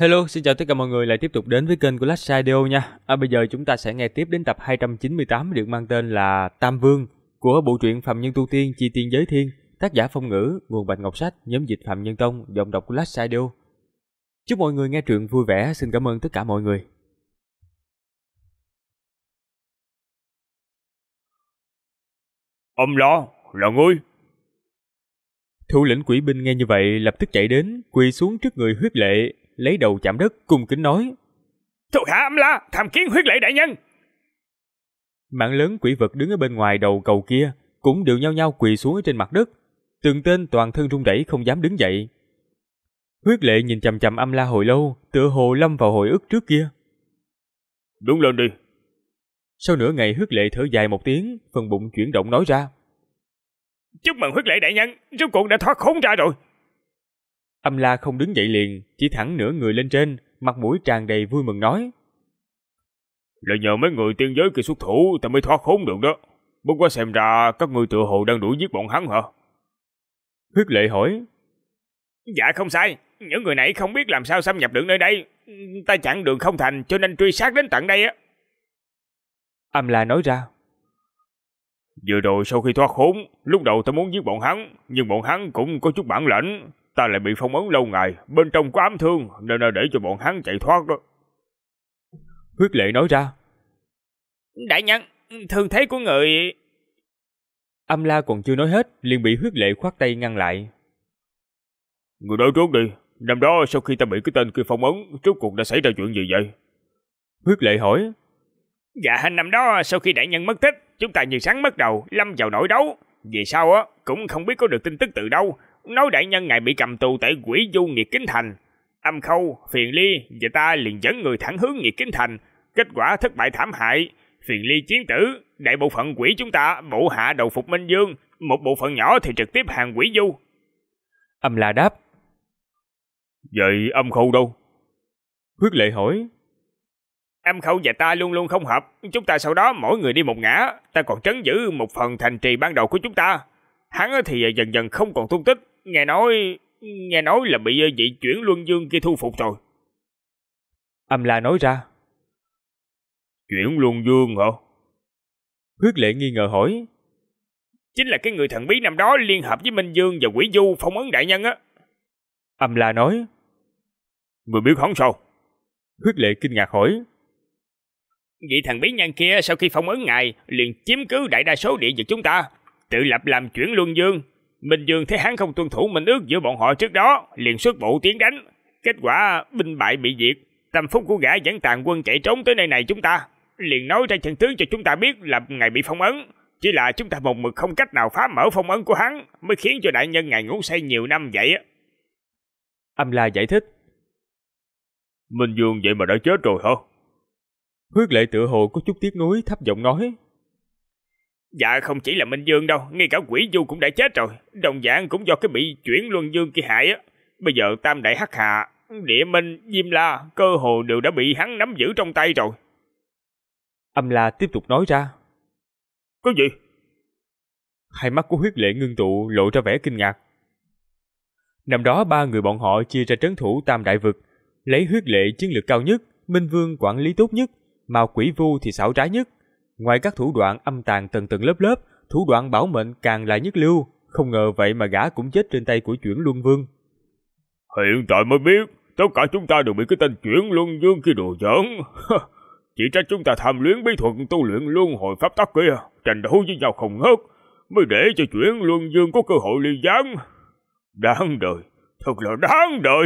Hello, xin chào tất cả mọi người lại tiếp tục đến với kênh của Last Radio nha. Bây giờ chúng ta sẽ nghe tiếp đến tập 298 được mang tên là Tam Vương của bộ truyện Phạm Nhân Tu Tiên Chi Tiên Giới Thiên, tác giả Phong Ngữ, nguồn Bạch Ngọc Sách, nhóm dịch Phạm Nhân Tông, giọng đọc của Last Radio. Chúc mọi người nghe truyện vui vẻ, xin cảm ơn tất cả mọi người. Ông lo, là ngươi. Thủ lĩnh quỷ binh nghe như vậy lập tức chạy đến, quỳ xuống trước người Huyết Lệ, lấy đầu chạm đất, cung kính nói: Thuộc hạ Âm La, tham kiến Huyết Lệ đại nhân. Mạng lớn quỷ vật đứng ở bên ngoài đầu cầu kia cũng đều nhao nhao quỳ xuống ở trên mặt đất, từng tên toàn thân run rẩy không dám đứng dậy. Huyết Lệ nhìn chằm chằm Âm La hồi lâu, tựa hồ lâm vào hồi ức trước kia. Đứng lên đi. Sau nửa ngày Huyết Lệ thở dài một tiếng, phần bụng chuyển động nói ra: Chúc mừng Huyết Lệ đại nhân, rốt cuộc đã thoát khốn ra rồi. Âm La không đứng dậy liền, chỉ thẳng nửa người lên trên, mặt mũi tràn đầy vui mừng nói: Là nhờ mấy người tiên giới kia xuất thủ ta mới thoát khốn được đó. Bất quá xem ra các ngươi tựa hồ đang đuổi giết bọn hắn hả? Huyết Lệ hỏi: Dạ không sai, những người này không biết làm sao xâm nhập được nơi đây. Ta chặn đường không thành cho nên truy sát đến tận đây á. Âm La nói ra: Vừa rồi sau khi thoát khốn, lúc đầu ta muốn giết bọn hắn, nhưng bọn hắn cũng có chút bản lĩnh. Ta lại bị phong ấn lâu ngày, bên trong có ám thương, nên là để cho bọn hắn chạy thoát đó. Huyết Lệ nói ra: Đại nhân, thương thế của người... Âm La còn chưa nói hết, liền bị Huyết Lệ khoát tay ngăn lại. Người nói trước đi, năm đó sau khi ta bị cái tên kia phong ấn, rốt cuộc đã xảy ra chuyện gì vậy? Huyết Lệ hỏi: Dạ, năm đó sau khi đại nhân mất tích, chúng ta như sáng mất đầu, lâm vào nỗi đấu. Về sau á, cũng không biết có được tin tức từ đâu, nói đại nhân ngài bị cầm tù tại Quỷ Du Nghiệt Kính Thành. Âm Khâu, Phiền Ly và ta liền dẫn người thẳng hướng Nghiệt Kính Thành, kết quả thất bại thảm hại. Phiền Ly chiến tử, đại bộ phận quỷ chúng ta bộ hạ đầu phục Minh Dương, một bộ phận nhỏ thì trực tiếp hàng Quỷ Du. Âm La đáp: Vậy Âm Khâu đâu? Huyết Lệ hỏi: Âm Khâu và ta luôn luôn không hợp, chúng ta sau đó mỗi người đi một ngã, ta còn trấn giữ một phần thành trì ban đầu của chúng ta. Hắn thì dần dần không còn tung tích, nghe nói là bị vị chuyển luân dương kia thu phục rồi. Âm La nói ra: Chuyển luân dương hả? Huyết Lệ nghi ngờ hỏi: Chính là cái người thần bí năm đó liên hợp với Minh Dương và Quỷ Du phong ấn đại nhân á. Âm La nói: Người biết hắn sao? Huyết Lệ kinh ngạc hỏi: Vị thần bí nhân kia sau khi phong ấn ngài liền chiếm cứ đại đa số địa vực chúng ta, tự lập làm chuyển luân dương. Minh Dương thấy hắn không tuân thủ minh ước giữa bọn họ trước đó, liền xuất bộ tiến đánh. Kết quả binh bại bị diệt. Tâm phúc của gã dẫn tàn quân chạy trốn tới nơi này chúng ta, liền nói ra chân tướng cho chúng ta biết là ngài bị phong ấn. Chỉ là chúng ta một mực không cách nào phá mở phong ấn của hắn, mới khiến cho đại nhân ngài ngủ say nhiều năm vậy á. Âm La giải thích: Minh Dương vậy mà đã chết rồi hả? Huyết Lệ tựa hồ có chút tiếc nuối, thấp giọng nói: Dạ không chỉ là Minh Dương đâu, ngay cả Quỷ Du cũng đã chết rồi. Đồng dạng cũng do cái bị chuyển luân dương kia hại á. Bây giờ Tam Đại Hắc Hà, Địa Minh, Diêm La cơ hồ đều đã bị hắn nắm giữ trong tay rồi. Âm La tiếp tục nói ra: Có gì? Hai mắt của Huyết Lệ ngưng tụ, lộ ra vẻ kinh ngạc. Năm đó ba người bọn họ chia ra trấn thủ Tam Đại Vực, lấy Huyết Lệ chiến lược cao nhất, Minh Vương quản lý tốt nhất, mà Quỷ Vu thì xảo trá nhất. Ngoài các thủ đoạn âm tàn tầng tầng lớp lớp, thủ đoạn bảo mệnh càng là nhất lưu. Không ngờ vậy mà gã cũng chết trên tay của chuyển luân vương. Hiện tại mới biết, tất cả chúng ta đều bị cái tên chuyển luân dương kia đùa giỡn. Chỉ trách chúng ta tham luyến bí thuật tu luyện luân hồi pháp tắc kia, tranh đấu với nhau không ngớt, mới để cho chuyển luân dương có cơ hội ly gián. Đáng đời, thật là đáng đời.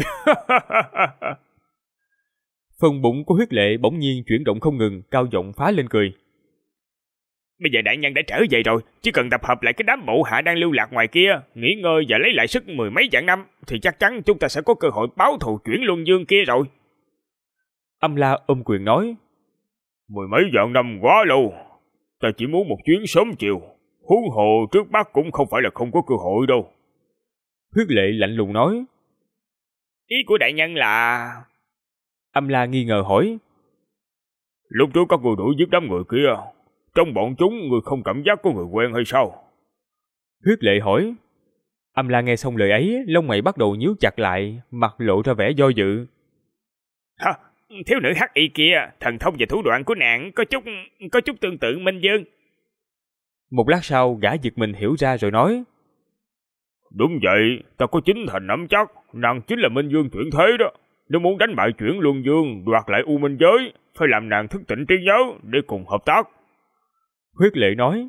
Phần bụng của Huyết Lệ bỗng nhiên chuyển động không ngừng, cao giọng phá lên cười. Bây giờ đại nhân đã trở về rồi, chỉ cần tập hợp lại cái đám bộ hạ đang lưu lạc ngoài kia, nghỉ ngơi và lấy lại sức mười mấy vạn năm, thì chắc chắn chúng ta sẽ có cơ hội báo thù chuyển luân dương kia rồi. Âm La ôm quyền nói: Mười mấy vạn năm quá lâu, ta chỉ muốn một chuyến sớm chiều, huống hồ trước Bắc cũng không phải là không có cơ hội đâu. Huyết Lệ lạnh lùng nói: Ý của đại nhân là... Âm La nghi ngờ hỏi: Lúc trước các người đuổi giết đám người kia, trong bọn chúng người không cảm giác có người quen hay sao? Huyết Lệ hỏi. Âm La nghe xong lời ấy, lông mày bắt đầu nhíu chặt lại, mặt lộ ra vẻ do dự. Hả? Thiếu nữ hắc y kia, thần thông và thủ đoạn của nàng có chút tương tự Minh Dương. Một lát sau, gã giật mình hiểu ra rồi nói: Đúng vậy, ta có chính thành nắm chắc, nàng chính là Minh Dương chuyển thế đó. Nếu muốn đánh bại Chuyển Luân Dương, đoạt lại U Minh Giới, phải làm nàng thức tỉnh trí nhớ để cùng hợp tác. Huyết Lệ nói: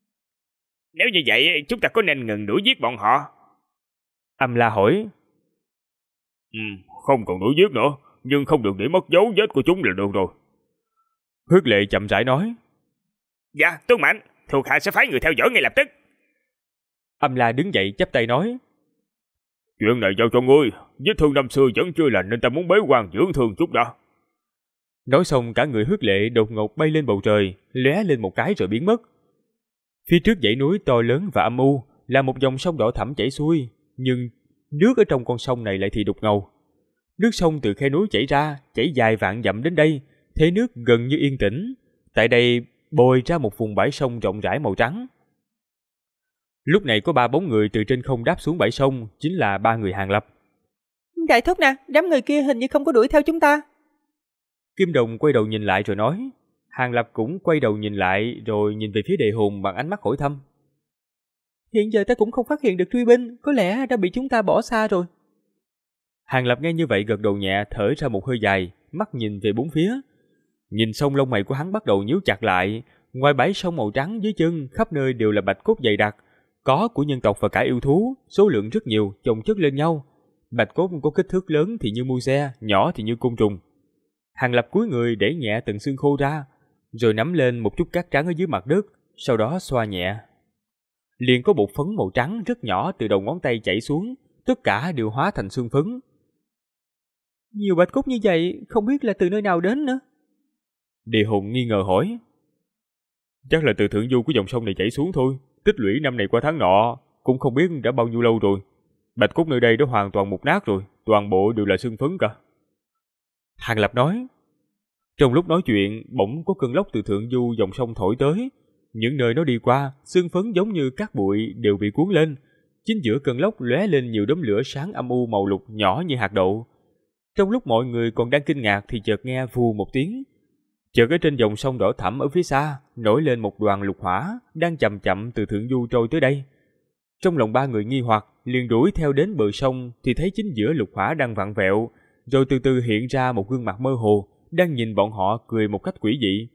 Nếu như vậy, chúng ta có nên ngừng đuổi giết bọn họ? Âm La hỏi: Không còn đuổi giết nữa, nhưng không được để mất dấu vết của chúng là được rồi. Huyết Lệ chậm rãi nói: Dạ, Tuân Mạnh, thuộc hạ sẽ phái người theo dõi ngay lập tức. Âm La đứng dậy chắp tay nói: Chuyện này giao cho ngươi, vết thương năm xưa vẫn chưa lành nên ta muốn bế quan dưỡng thương chút đã. Nói xong, cả người Huyết Lệ đột ngột bay lên bầu trời, lóe lên một cái rồi biến mất. Phía trước dãy núi to lớn và âm u là một dòng sông đỏ thẳm chảy xuôi, nhưng nước ở trong con sông này lại thì đục ngầu. Nước sông từ khe núi chảy ra, chảy dài vạn dặm đến đây, thế nước gần như yên tĩnh. Tại đây bồi ra một vùng bãi sông rộng rãi màu trắng. Lúc này có 3 bóng người từ trên không đáp xuống bãi sông, chính là 3 người Hàng Lập. Đại thúc nè, đám người kia hình như không có đuổi theo chúng ta. Kim Đồng quay đầu nhìn lại rồi nói. Hàng Lập cũng quay đầu nhìn lại rồi nhìn về phía Đề Hùng bằng ánh mắt hỏi thăm. Hiện giờ ta cũng không phát hiện được truy binh, có lẽ đã bị chúng ta bỏ xa rồi. Hàng Lập nghe như vậy gật đầu nhẹ, thở ra một hơi dài, mắt nhìn về bốn phía. Nhìn xong lông mày của hắn bắt đầu nhíu chặt lại. Ngoài bãi sông màu trắng dưới chân, khắp nơi đều là bạch cốt dày đặc, có của nhân tộc và cả yêu thú, số lượng rất nhiều, chồng chất lên nhau. Bạch cốt có kích thước lớn thì như mui xe, nhỏ thì như côn trùng. Hàng Lập cúi người để nhẹ từng xương khô ra, rồi nắm lên một chút cát trắng ở dưới mặt đất, sau đó xoa nhẹ. Liền có bột phấn màu trắng rất nhỏ từ đầu ngón tay chảy xuống, tất cả đều hóa thành xương phấn. Nhiều bạch cốt như vậy, không biết là từ nơi nào đến nữa. Địa Hùng nghi ngờ hỏi. Chắc là từ thượng du của dòng sông này chảy xuống thôi, tích lũy năm này qua tháng nọ, cũng không biết đã bao nhiêu lâu rồi. Bạch cốt nơi đây đã hoàn toàn mục nát rồi, toàn bộ đều là xương phấn cả. Hàng Lập nói. Trong lúc nói chuyện, bỗng có cơn lốc từ thượng du dòng sông thổi tới. Những nơi nó đi qua, xương phấn giống như cát bụi đều bị cuốn lên. Chính giữa cơn lốc lóe lên nhiều đốm lửa sáng âm u màu lục nhỏ như hạt đậu. Trong lúc mọi người còn đang kinh ngạc thì chợt nghe vù một tiếng. Chợt ở trên dòng sông đỏ thẳm ở phía xa nổi lên một đoàn lục hỏa đang chậm chậm từ thượng du trôi tới đây. Trong lòng 3 người nghi hoặc, liền đuổi theo đến bờ sông thì thấy chính giữa lục hỏa đang vặn vẹo, rồi từ từ hiện ra một gương mặt mơ hồ đang nhìn bọn họ cười một cách quỷ dị.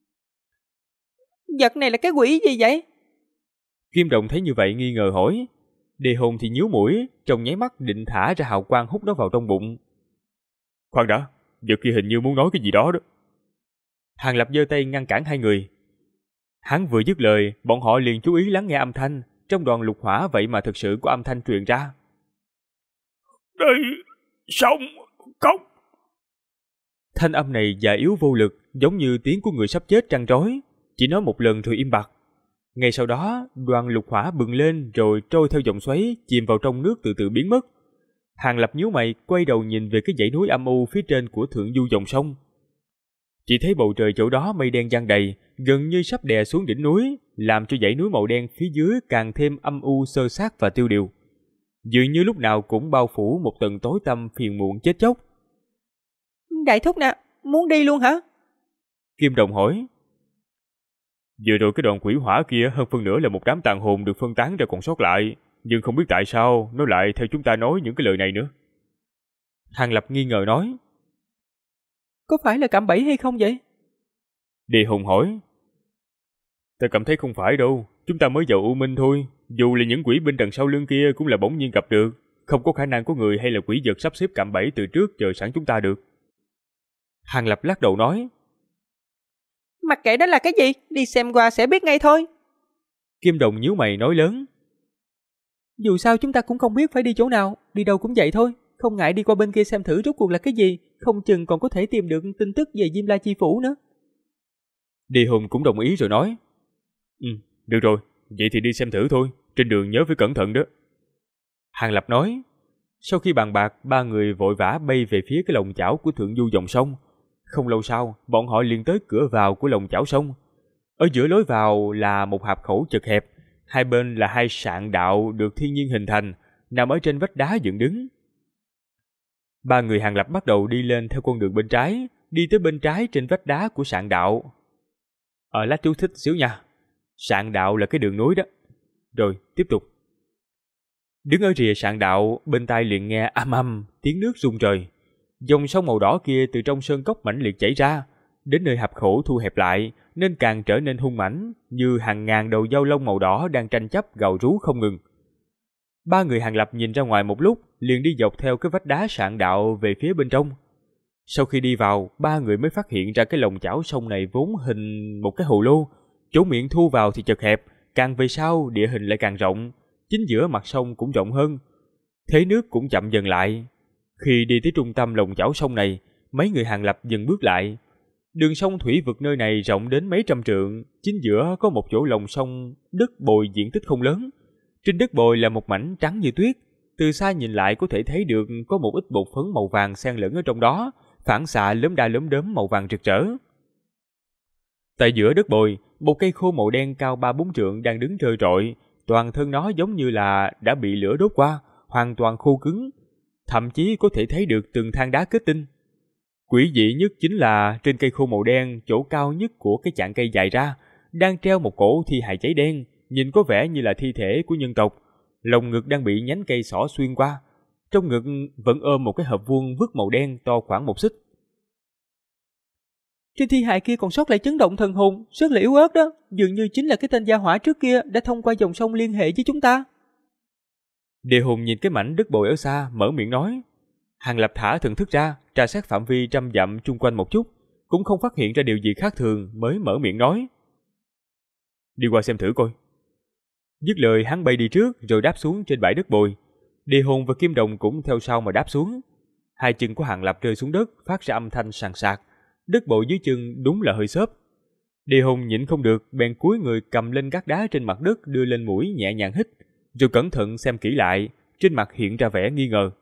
Vật này là cái quỷ gì vậy? Kim Đồng thấy như vậy nghi ngờ hỏi. Đề Hồn thì nhíu mũi, trong nháy mắt định thả ra hào quang hút nó vào trong bụng. Khoan đã, vật kia hình như muốn nói cái gì đó đó. Hàng Lập giơ tay ngăn cản 2 người. Hắn vừa dứt lời, bọn họ liền chú ý lắng nghe âm thanh. Trong đoàn lục hỏa vậy mà thực sự có âm thanh truyền ra. Đây, sông, cốc. Thanh âm này già yếu vô lực, giống như tiếng của người sắp chết trăn trối, chỉ nói một lần rồi im bặt. Ngay sau đó, đoàn lục hỏa bừng lên rồi trôi theo dòng xoáy, chìm vào trong nước từ từ biến mất. Hàng Lập nhíu mày, quay đầu nhìn về cái dãy núi âm u phía trên của thượng du dòng sông. Chỉ thấy bầu trời chỗ đó mây đen giăng đầy, gần như sắp đè xuống đỉnh núi, làm cho dãy núi màu đen phía dưới càng thêm âm u xơ xác và tiêu điều. Dường như lúc nào cũng bao phủ một tầng tối tăm phiền muộn chết chóc. Đại thúc nè, muốn đi luôn hả? Kim Đồng hỏi. Vừa rồi cái đoàn quỷ hỏa kia hơn phân nửa là một đám tàn hồn được phân tán ra còn sót lại, nhưng không biết tại sao nó lại theo chúng ta nói những cái lời này nữa. Hàng Lập nghi ngờ nói. Có phải là cạm bẫy hay không vậy? Địa Hùng hỏi. Ta cảm thấy không phải đâu, chúng ta mới vào U Minh thôi, dù là những quỷ binh đằng sau lưng kia cũng là bỗng nhiên gặp được, không có khả năng có người hay là quỷ vật sắp xếp cạm bẫy từ trước chờ sẵn chúng ta được. Hàng Lập lắc đầu nói. Mặc kệ đó là cái gì, đi xem qua sẽ biết ngay thôi. Kim Đồng nhíu mày nói lớn. Dù sao chúng ta cũng không biết phải đi chỗ nào, đi đâu cũng vậy thôi. Không ngại đi qua bên kia xem thử rốt cuộc là cái gì, không chừng còn có thể tìm được tin tức về Diêm La Chi Phủ nữa. Địa Hùng cũng đồng ý rồi nói. Được rồi, vậy thì đi xem thử thôi, trên đường nhớ phải cẩn thận đó. Hàng Lập nói. Sau khi bàn bạc, 3 người vội vã bay về phía cái lồng chảo của thượng du dòng sông. Không lâu sau, bọn họ liền tới cửa vào của lồng chảo sông. Ở giữa lối vào là một hạp khẩu chật hẹp, hai bên là 2 sạn đạo được thiên nhiên hình thành, nằm ở trên vách đá dựng đứng. Ba người Hàng Lập bắt đầu đi lên theo con đường bên trái, đi tới bên trái trên vách đá của sạn đạo. Lát chú thích xíu nha. Sạn đạo là cái đường núi đó. Rồi, tiếp tục. Đứng ở rìa sạn đạo, bên tai liền nghe âm âm tiếng nước rung trời. Dòng sông màu đỏ kia từ trong sơn cốc mãnh liệt chảy ra, đến nơi hạp khổ thu hẹp lại nên càng trở nên hung mãnh, như hàng ngàn đầu dao lông màu đỏ đang tranh chấp gào rú không ngừng. Ba người Hàng Lập nhìn ra ngoài một lúc, liền đi dọc theo cái vách đá sạn đạo về phía bên trong. Sau khi đi vào, ba người mới phát hiện ra cái lồng chảo sông này vốn hình một cái hồ lô, chỗ miệng thu vào thì chật hẹp, càng về sau địa hình lại càng rộng, chính giữa mặt sông cũng rộng hơn. Thế nước cũng chậm dần lại. Khi đi tới trung tâm lồng chảo sông này, mấy người Hàng Lập dừng bước lại. Đường sông thủy vực nơi này rộng đến mấy trăm trượng, chính giữa có một chỗ lòng sông đất bồi diện tích không lớn. Trên đất bồi là một mảnh trắng như tuyết, từ xa nhìn lại có thể thấy được có một ít bột phấn màu vàng xen lẫn ở trong đó, phản xạ lốm đa lốm đốm màu vàng rực rỡ. Tại giữa đất bồi, một cây khô màu đen cao 3-4 trượng đang đứng trơ trọi, toàn thân nó giống như là đã bị lửa đốt qua, hoàn toàn khô cứng, thậm chí có thể thấy được từng than đá kết tinh. Quỷ dị nhất chính là trên cây khô màu đen, chỗ cao nhất của cái chạn cây dài ra, đang treo một cổ thi hài cháy đen, nhìn có vẻ như là thi thể của nhân tộc. Lồng ngực đang bị nhánh cây xỏ xuyên qua, trong ngực vẫn ôm một cái hộp vuông vức màu đen to khoảng 1 xích. Trên thi hài kia còn sót lại chấn động thần hồn, rất là yếu ớt đó, dường như chính là cái tên gia hỏa trước kia đã thông qua dòng sông liên hệ với chúng ta. Địa Hùng nhìn cái mảnh đất bồi ở xa, mở miệng nói. Hàng Lập thả thần thức ra, tra xét phạm vi 100 dặm chung quanh một chút, cũng không phát hiện ra điều gì khác thường, mới mở miệng nói. Đi qua xem thử coi. Dứt lời hắn bay đi trước rồi đáp xuống trên bãi đất bồi. Địa Hùng và Kim Đồng cũng theo sau mà đáp xuống. Hai chân của Hàng Lập rơi xuống đất, phát ra âm thanh sàn sạc. Đất bồi dưới chân đúng là hơi xốp. Địa Hùng nhịn không được, bèn cúi người cầm lên gác đá trên mặt đất, đưa lên mũi nhẹ nhàng hít, rồi cẩn thận xem kỹ lại, trên mặt hiện ra vẻ nghi ngờ.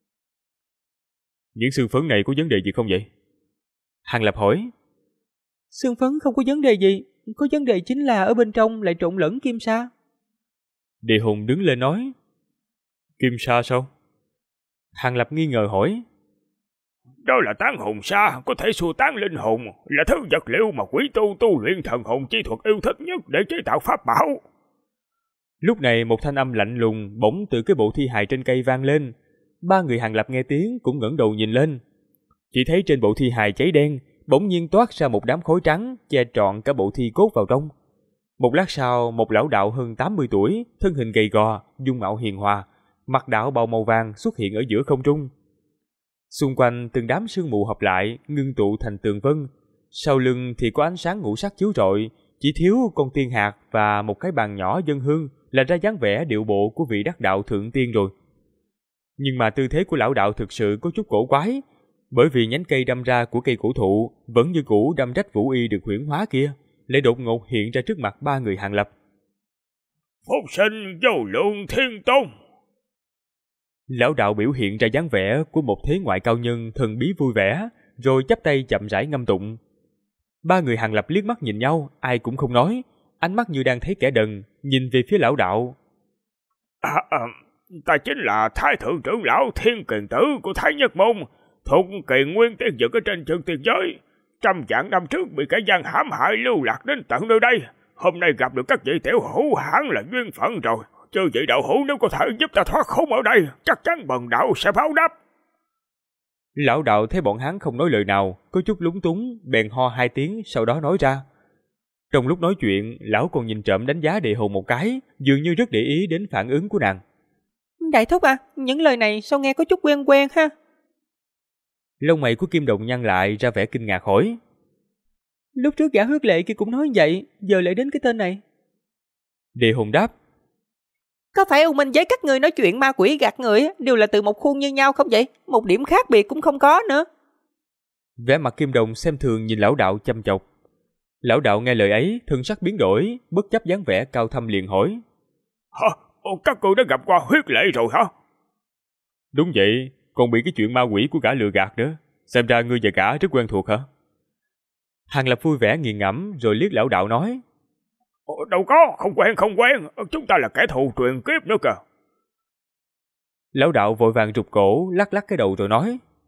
Những xương phấn này có vấn đề gì không vậy? Hàng Lập hỏi. Xương phấn không có vấn đề gì, có vấn đề chính là ở bên trong lại trộn lẫn kim sa. Địa Hùng đứng lên nói. Kim sa sao? Hàng Lập nghi ngờ hỏi. Đó là tán hồn sa, có thể xua tán linh hồn, là thứ vật liệu mà quỷ tu luyện thần hồn chi thuật yêu thích nhất để chế tạo pháp bảo. Lúc này một thanh âm lạnh lùng bỗng từ cái bộ thi hài trên cây vang lên. Ba người Hàng Lập nghe tiếng cũng ngẩng đầu nhìn lên. Chỉ thấy trên bộ thi hài cháy đen bỗng nhiên toát ra một đám khói trắng che trọn cả bộ thi cốt vào trong. Một lát sau, một lão đạo hơn 80 tuổi, thân hình gầy gò, dung mạo hiền hòa, mặc đạo bào màu vàng xuất hiện ở giữa không trung. Xung quanh từng đám sương mù hợp lại, ngưng tụ thành tường vân. Sau lưng thì có ánh sáng ngũ sắc chiếu rọi, chỉ thiếu con tiên hạt và một cái bàn nhỏ dân hương là ra dáng vẻ điệu bộ của vị đắc đạo thượng tiên rồi. Nhưng mà tư thế của lão đạo thực sự có chút cổ quái, bởi vì nhánh cây đâm ra của cây cổ thụ vẫn như cũ đâm rách vũ y được huyễn hóa kia, lại đột ngột hiện ra trước mặt ba người Hàng Lập. Phúc sinh vô lượng thiên tôn. Lão đạo biểu hiện ra dáng vẻ của một thế ngoại cao nhân thần bí vui vẻ, rồi chắp tay chậm rãi ngâm tụng. Ba người Hàng Lập liếc mắt nhìn nhau, ai cũng không nói, ánh mắt như đang thấy kẻ đần, nhìn về phía lão đạo. Ta chính là Thái thượng trưởng lão Thiên Kiền Tử của Thái Nhất Môn, thuộc kỳ nguyên tiên dực ở trên chân tiên giới. 100 vạn năm trước bị kẻ gian hãm hại lưu lạc đến tận nơi đây. Hôm nay gặp được các vị tiểu hữu hẳn là duyên phận rồi. Chư vị đạo hữu nếu có thể giúp ta thoát khốn ở đây, chắc chắn bần đạo sẽ báo đáp. Lão đạo thấy bọn hắn không nói lời nào, có chút lúng túng, bèn ho 2 tiếng, sau đó nói ra. Trong lúc nói chuyện, lão còn nhìn trộm đánh giá Địa Hồn một cái, dường như rất để ý đến phản ứng của nàng. Đại thúc à, những lời này sao nghe có chút quen quen ha? Lông mày của Kim Đồng nhăn lại ra vẻ kinh ngạc hỏi. Lúc trước gã huyết lệ kia cũng nói vậy, giờ lại đến cái tên này. Địa Hồn đáp. Có phải U Minh với các người nói chuyện ma quỷ gạt người đều là từ một khuôn như nhau không vậy? Một điểm khác biệt cũng không có nữa. Vẻ mặt Kim Đồng xem thường nhìn lão đạo chăm chọc. Lão đạo nghe lời ấy, thân sắc biến đổi, bất chấp dáng vẻ cao thâm liền hỏi. Hả? Các cô đã gặp qua huyết lệ rồi hả? Đúng vậy, còn bị cái chuyện ma quỷ của gã lừa gạt nữa. Xem ra ngươi và gã rất quen thuộc hả? Hàng Lập vui vẻ nghiền ngẫm rồi liếc lão đạo nói. Đâu có, không quen, chúng ta là kẻ thù truyền kiếp nữa kìa. Lão đạo vội vàng rụt cổ, lắc lắc cái đầu rồi nói.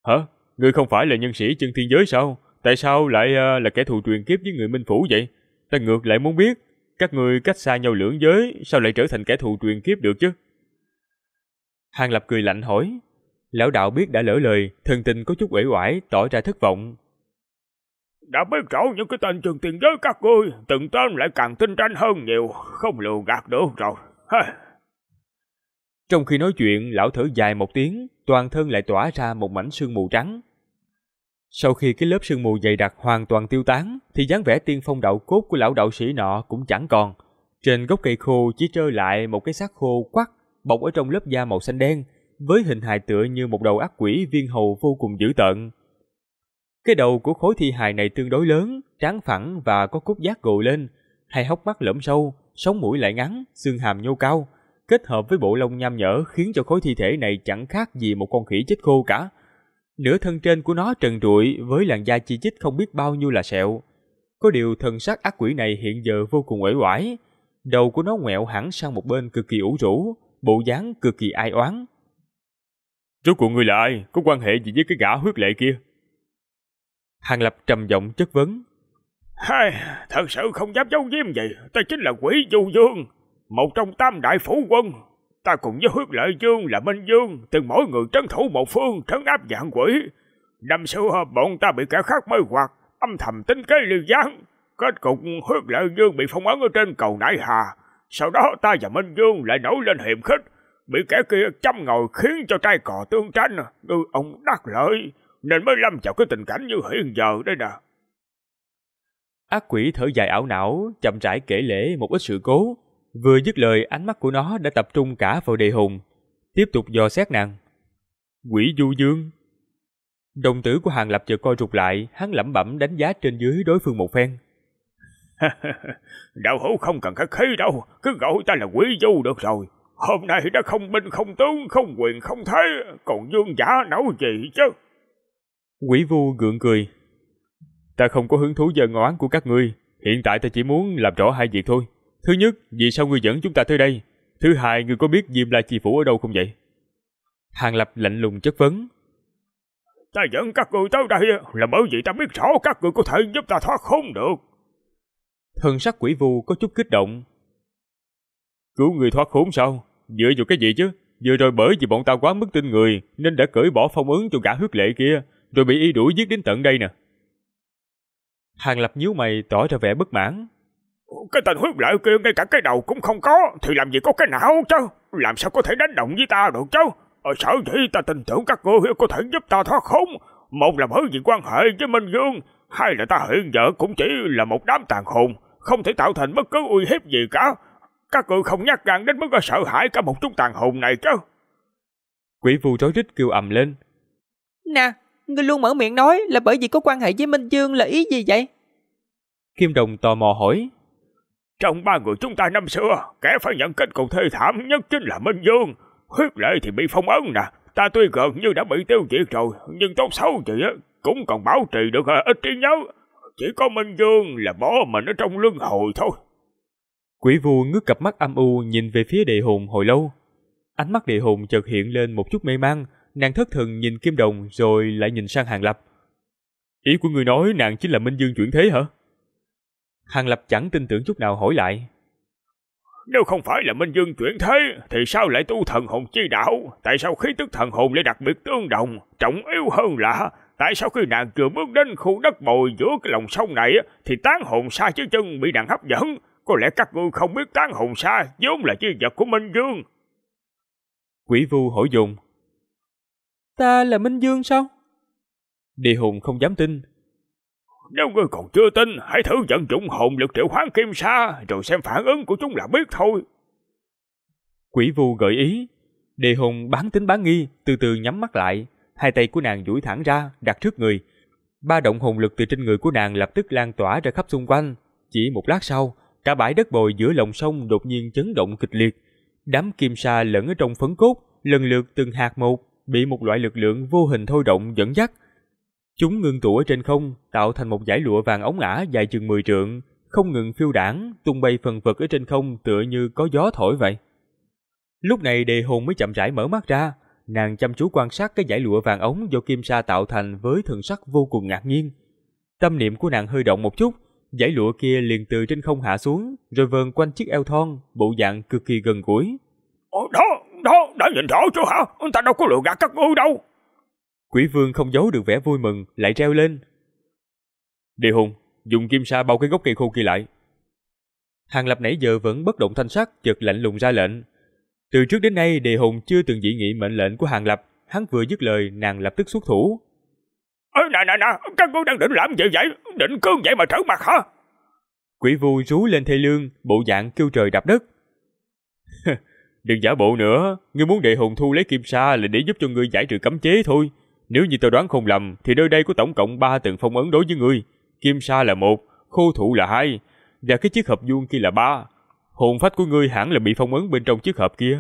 Hả? Ngươi không phải là nhân sĩ chân thiên giới sao? Tại sao lại là kẻ thù truyền kiếp với người Minh Phủ vậy? Ta ngược lại muốn biết, các ngươi cách xa nhau lưỡng giới, sao lại trở thành kẻ thù truyền kiếp được chứ? Hàng Lập cười lạnh hỏi. Lão đạo biết đã lỡ lời, thần tình có chút uể oải, tỏ ra thất vọng. Đã biết rõ những cái tên chân tiền giới các ngươi, từng tên lại càng tinh tranh hơn nhiều, không lừa gạt được rồi. Trong khi nói chuyện, lão thở dài một tiếng, toàn thân lại tỏa ra một mảnh sương mù trắng. Sau khi cái lớp sương mù dày đặc hoàn toàn tiêu tán, thì dáng vẻ tiên phong đạo cốt của lão đạo sĩ nọ cũng chẳng còn. Trên gốc cây khô chỉ trơ lại một cái xác khô quắc, bọc ở trong lớp da màu xanh đen, với hình hài tựa như một đầu ác quỷ viên hầu vô cùng dữ tợn. Cái đầu của khối thi hài này tương đối lớn, tráng phẳng và có cốt giác gồ lên, hai hốc mắt lõm sâu, sống mũi lại ngắn, xương hàm nhô cao, kết hợp với bộ lông nham nhở khiến cho khối thi thể này chẳng khác gì một con khỉ chết khô cả. Nửa thân trên của nó trần trụi với làn da chi chít không biết bao nhiêu là sẹo. Có điều thần sắc ác quỷ này hiện giờ vô cùng uể oải, đầu của nó ngoẹo hẳn sang một bên cực kỳ ủ rũ, bộ dáng cực kỳ ai oán. Rốt cuộc ngươi là ai? Có quan hệ gì với cái gã huyết lệ kia? Hàng Lập trầm giọng chất vấn. Thật sự không dám giấu giếm gì, ta chính là Quỷ Du Dương, một trong tam đại phủ quân. Ta cùng với huyết lệ dương là Minh Dương, từng mỗi người trấn thủ một phương, trấn áp vạn quỷ. Năm xưa bọn ta bị kẻ khác mê hoặc, âm thầm tính kế liên gián. Kết cục huyết lệ dương bị phong ấn ở trên cầu Nại Hà. Sau đó ta và Minh Dương lại nổi lên hiềm khích, bị kẻ kia châm ngòi khiến cho trai cò tương tranh, ngư ông đắc lợi, nên mới lâm vào cái tình cảnh như hiện giờ đây nè. Ác quỷ thở dài ảo não, chậm rãi kể lể một ít sự cố. Vừa dứt lời, ánh mắt của nó đã tập trung cả vào Đề Hùng, tiếp tục dò xét nàng. Quỷ Du Dương. Đồng tử của Hàng Lập chợt co rụt lại, hắn lẩm bẩm đánh giá trên dưới đối phương một phen. Đạo hữu không cần khách khí đâu, cứ gọi ta là Quỷ Du được rồi. Hôm nay đã không binh không tướng, không quyền không thế, còn dương giả nói gì chứ? Quỷ Vu gượng cười. Ta không có hứng thú giận oán của các ngươi, hiện tại ta chỉ muốn làm rõ hai việc thôi. Thứ nhất, vì sao ngươi dẫn chúng ta tới đây? Thứ hai, ngươi có biết Diêm La Chi Phủ ở đâu không vậy? Hàng Lập lạnh lùng chất vấn. Ta dẫn các ngươi tới đây là bởi vì ta biết rõ các ngươi có thể giúp ta thoát khốn được. Thần sắc Quỷ Vu có chút kích động. Cứu người thoát khốn sao? Dựa vào cái gì chứ? Vừa rồi bởi vì bọn ta quá mức tin người nên đã cởi bỏ phong ấn cho gã huyết lệ kia, rồi bị y đuổi giết đến tận đây nè. Hàng Lập nhíu mày tỏ ra vẻ bất mãn. Cái tên huyết lệ kia ngay cả cái đầu cũng không có, thì làm gì có cái não chứ? Làm sao có thể đánh động với ta được chứ? Sở dĩ ta tin tưởng các ngươi có thể giúp ta thoát khốn. Một là bởi vì quan hệ với Minh Dương, hai là ta hiện giờ cũng chỉ là một đám tàn hồn, không thể tạo thành bất cứ uy hiếp gì cả. Các ngươi không nhát gan đến mức sợ hãi cả một chút tàn hồn này chứ? Quỷ Vu rối rít kêu ầm lên. Nè, ngươi luôn mở miệng nói là bởi vì có quan hệ với Minh Dương là ý gì vậy? Kim Đồng tò mò hỏi. Trong ba người chúng ta năm xưa, kẻ phải nhận kết cục thê thảm nhất chính là Minh Dương. Huyết lệ thì bị phong ấn nè, ta tuy gần như đã bị tiêu diệt rồi, nhưng tốt xấu gì cũng còn bảo trì được ít trí nhớ. Chỉ có Minh Dương là bỏ mình ở trong luân hồi thôi. Quỷ Vu ngước cặp mắt âm u nhìn về phía Đề Hùng hồi lâu. Ánh mắt Đề Hùng chợt hiện lên một chút mê mang, nàng thất thần nhìn Kim Đồng rồi lại nhìn sang Hàng Lập. Ý của người nói nàng chính là Minh Dương chuyển thế hả? Hàng Lập chẳng tin tưởng chút nào hỏi lại. Nếu không phải là Minh Dương chuyển thế, thì sao lại tu thần hồn chi đạo? Tại sao khí tức thần hồn lại đặc biệt tương đồng? Trọng yếu hơn là, tại sao khi nàng vừa bước đến khu đất bồi giữa cái lòng sông này, thì tán hồn sa dưới chân bị nàng hấp dẫn? Có lẽ các ngươi không biết tán hồn sa vốn là chi vật của Minh Dương. Quỷ Vu hỏi dồn. Ta là Minh Dương sao? Đề Hùng không dám tin. Nếu ngươi còn chưa tin, hãy thử vận dụng hồn lực triệu hoán kim sa, rồi xem phản ứng của chúng là biết thôi. Quỷ Vu gợi ý. Đề Hùng bán tính bán nghi, từ từ nhắm mắt lại, hai tay của nàng duỗi thẳng ra, đặt trước người. Ba động hồn lực từ trên người của nàng lập tức lan tỏa ra khắp xung quanh. Chỉ một lát sau, cả bãi đất bồi giữa lòng sông đột nhiên chấn động kịch liệt. Đám kim sa lẫn ở trong phấn cốt, lần lượt từng hạt một, bị một loại lực lượng vô hình thôi động dẫn dắt. Chúng ngưng tụ ở trên không, tạo thành một dải lụa vàng óng ả dài chừng 10 trượng, không ngừng phiêu đãng, tung bay phần phật ở trên không tựa như có gió thổi vậy. Lúc này Đề Hùng mới chậm rãi mở mắt ra, nàng chăm chú quan sát cái dải lụa vàng ống do kim sa tạo thành với thần sắc vô cùng ngạc nhiên. Tâm niệm của nàng hơi động một chút, dải lụa kia liền từ trên không hạ xuống, rồi vờn quanh chiếc eo thon, bộ dạng cực kỳ gần gũi. Đó, đã nhìn rõ chưa hả? Ta đâu có lừa gạt các ngươi đâu. Quỷ vương không giấu được vẻ vui mừng, lại reo lên. Đề Hùng, dùng kim sa bao cái gốc cây khô kia lại. Hàng Lập nãy giờ vẫn bất động thanh sắc, chợt lạnh lùng ra lệnh. Từ trước đến nay Đề Hùng chưa từng dị nghị mệnh lệnh của Hàng Lập, hắn vừa dứt lời nàng lập tức xuất thủ. Nè, các ngươi đang định làm gì vậy? Định cương vậy mà trở mặt hả? Quỷ vu rú lên thê lương, bộ dạng kêu trời đạp đất. Đừng giả bộ nữa, ngươi muốn Đề Hùng thu lấy kim sa là để giúp cho ngươi giải trừ cấm chế thôi. Nếu như tôi đoán không lầm thì nơi đây có tổng cộng 3 tầng phong ấn đối với ngươi. Kim sa là 1, khô thụ là 2, và cái chiếc hộp vuông kia là 3. Hồn phách của ngươi hẳn là bị phong ấn bên trong chiếc hộp kia.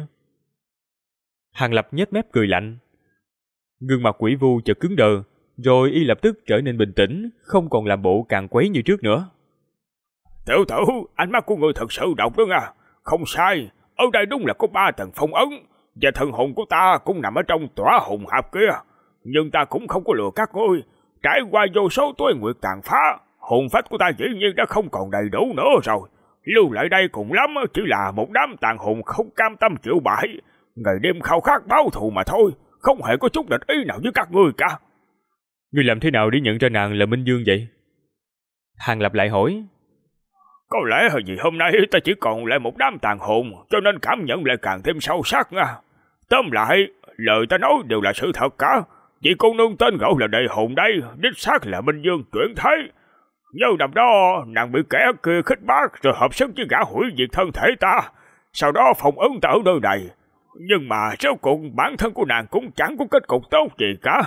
Hàng Lập nhếch mép cười lạnh. Gương mặt quỷ vu chợt cứng đờ, rồi y lập tức trở nên bình tĩnh, không còn làm bộ càng quấy như trước nữa. Tiểu tử, ánh mắt của ngươi thật sự độc đó nha. Không sai, ở đây đúng là có 3 tầng phong ấn, và thần hồn của ta cũng nằm ở trong tỏa hồn hạp kia. Nhưng ta cũng không có lừa các ngươi. Trải qua vô số tuế nguyệt tàn phá, hồn phách của ta dĩ nhiên đã không còn đầy đủ nữa rồi. Lưu lại đây cùng lắm chỉ là một đám tàn hồn không cam tâm chịu bại, ngày đêm khao khát báo thù mà thôi, không hề có chút địch ý nào với các ngươi cả. Ngươi làm thế nào để nhận ra nàng là Minh Dương vậy? Hàng Lập lại hỏi. Có lẽ là vì hôm nay ta chỉ còn lại một đám tàn hồn, cho nên cảm nhận lại càng thêm sâu sắc nha. Tóm lại, lời ta nói đều là sự thật cả. Chị cô nương tên gọi là Đề Hồn đây, đích xác là Minh Dương chuyển thế. Nhớ năm đó, nàng bị kẻ kia khích bác rồi hợp sức với gã hủy diệt thân thể ta. Sau đó phong ấn ta ở nơi này. Nhưng mà sau cùng bản thân của nàng cũng chẳng có kết cục tốt gì cả.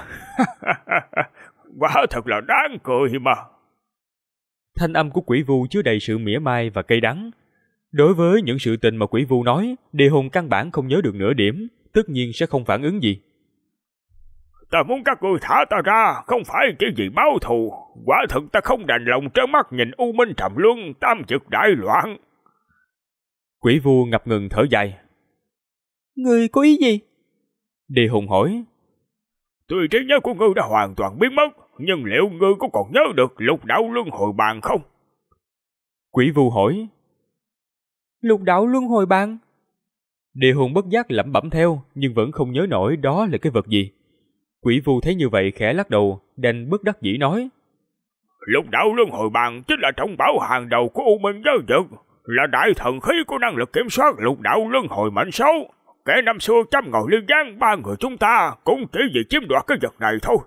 Quả thật là đáng cười mà. Thanh âm của quỷ vu chứa đầy sự mỉa mai và cay đắng. Đối với những sự tình mà quỷ vu nói, Đề Hùng căn bản không nhớ được nửa điểm, tất nhiên sẽ không phản ứng gì. Ta muốn các ngươi thả ta ra, không phải chỉ vì báo thù. Quả thực ta không đành lòng trơ mắt nhìn U Minh Trầm Luân, tam trực đại loạn. Quỷ vu ngập ngừng thở dài. Ngươi có ý gì? Đề Hùng hỏi. Tuy trí nhớ của ngươi đã hoàn toàn biến mất, nhưng liệu ngươi có còn nhớ được lục đạo luân hồi bàn không? Quỷ vu hỏi. Lục đạo luân hồi bàn? Đề Hùng bất giác lẩm bẩm theo, nhưng vẫn không nhớ nổi đó là cái vật gì. Quỷ vu thấy như vậy khẽ lắc đầu, đành bất đắc dĩ nói. Lục đạo luân hồi bàn chính là trọng bảo hàng đầu của U Minh giới vực, là đại thần khí của năng lực kiểm soát lục đạo luân hồi mệnh số. Kẻ năm xưa chăm ngồi liên gián 3 người chúng ta cũng chỉ vì chiếm đoạt cái vật này thôi.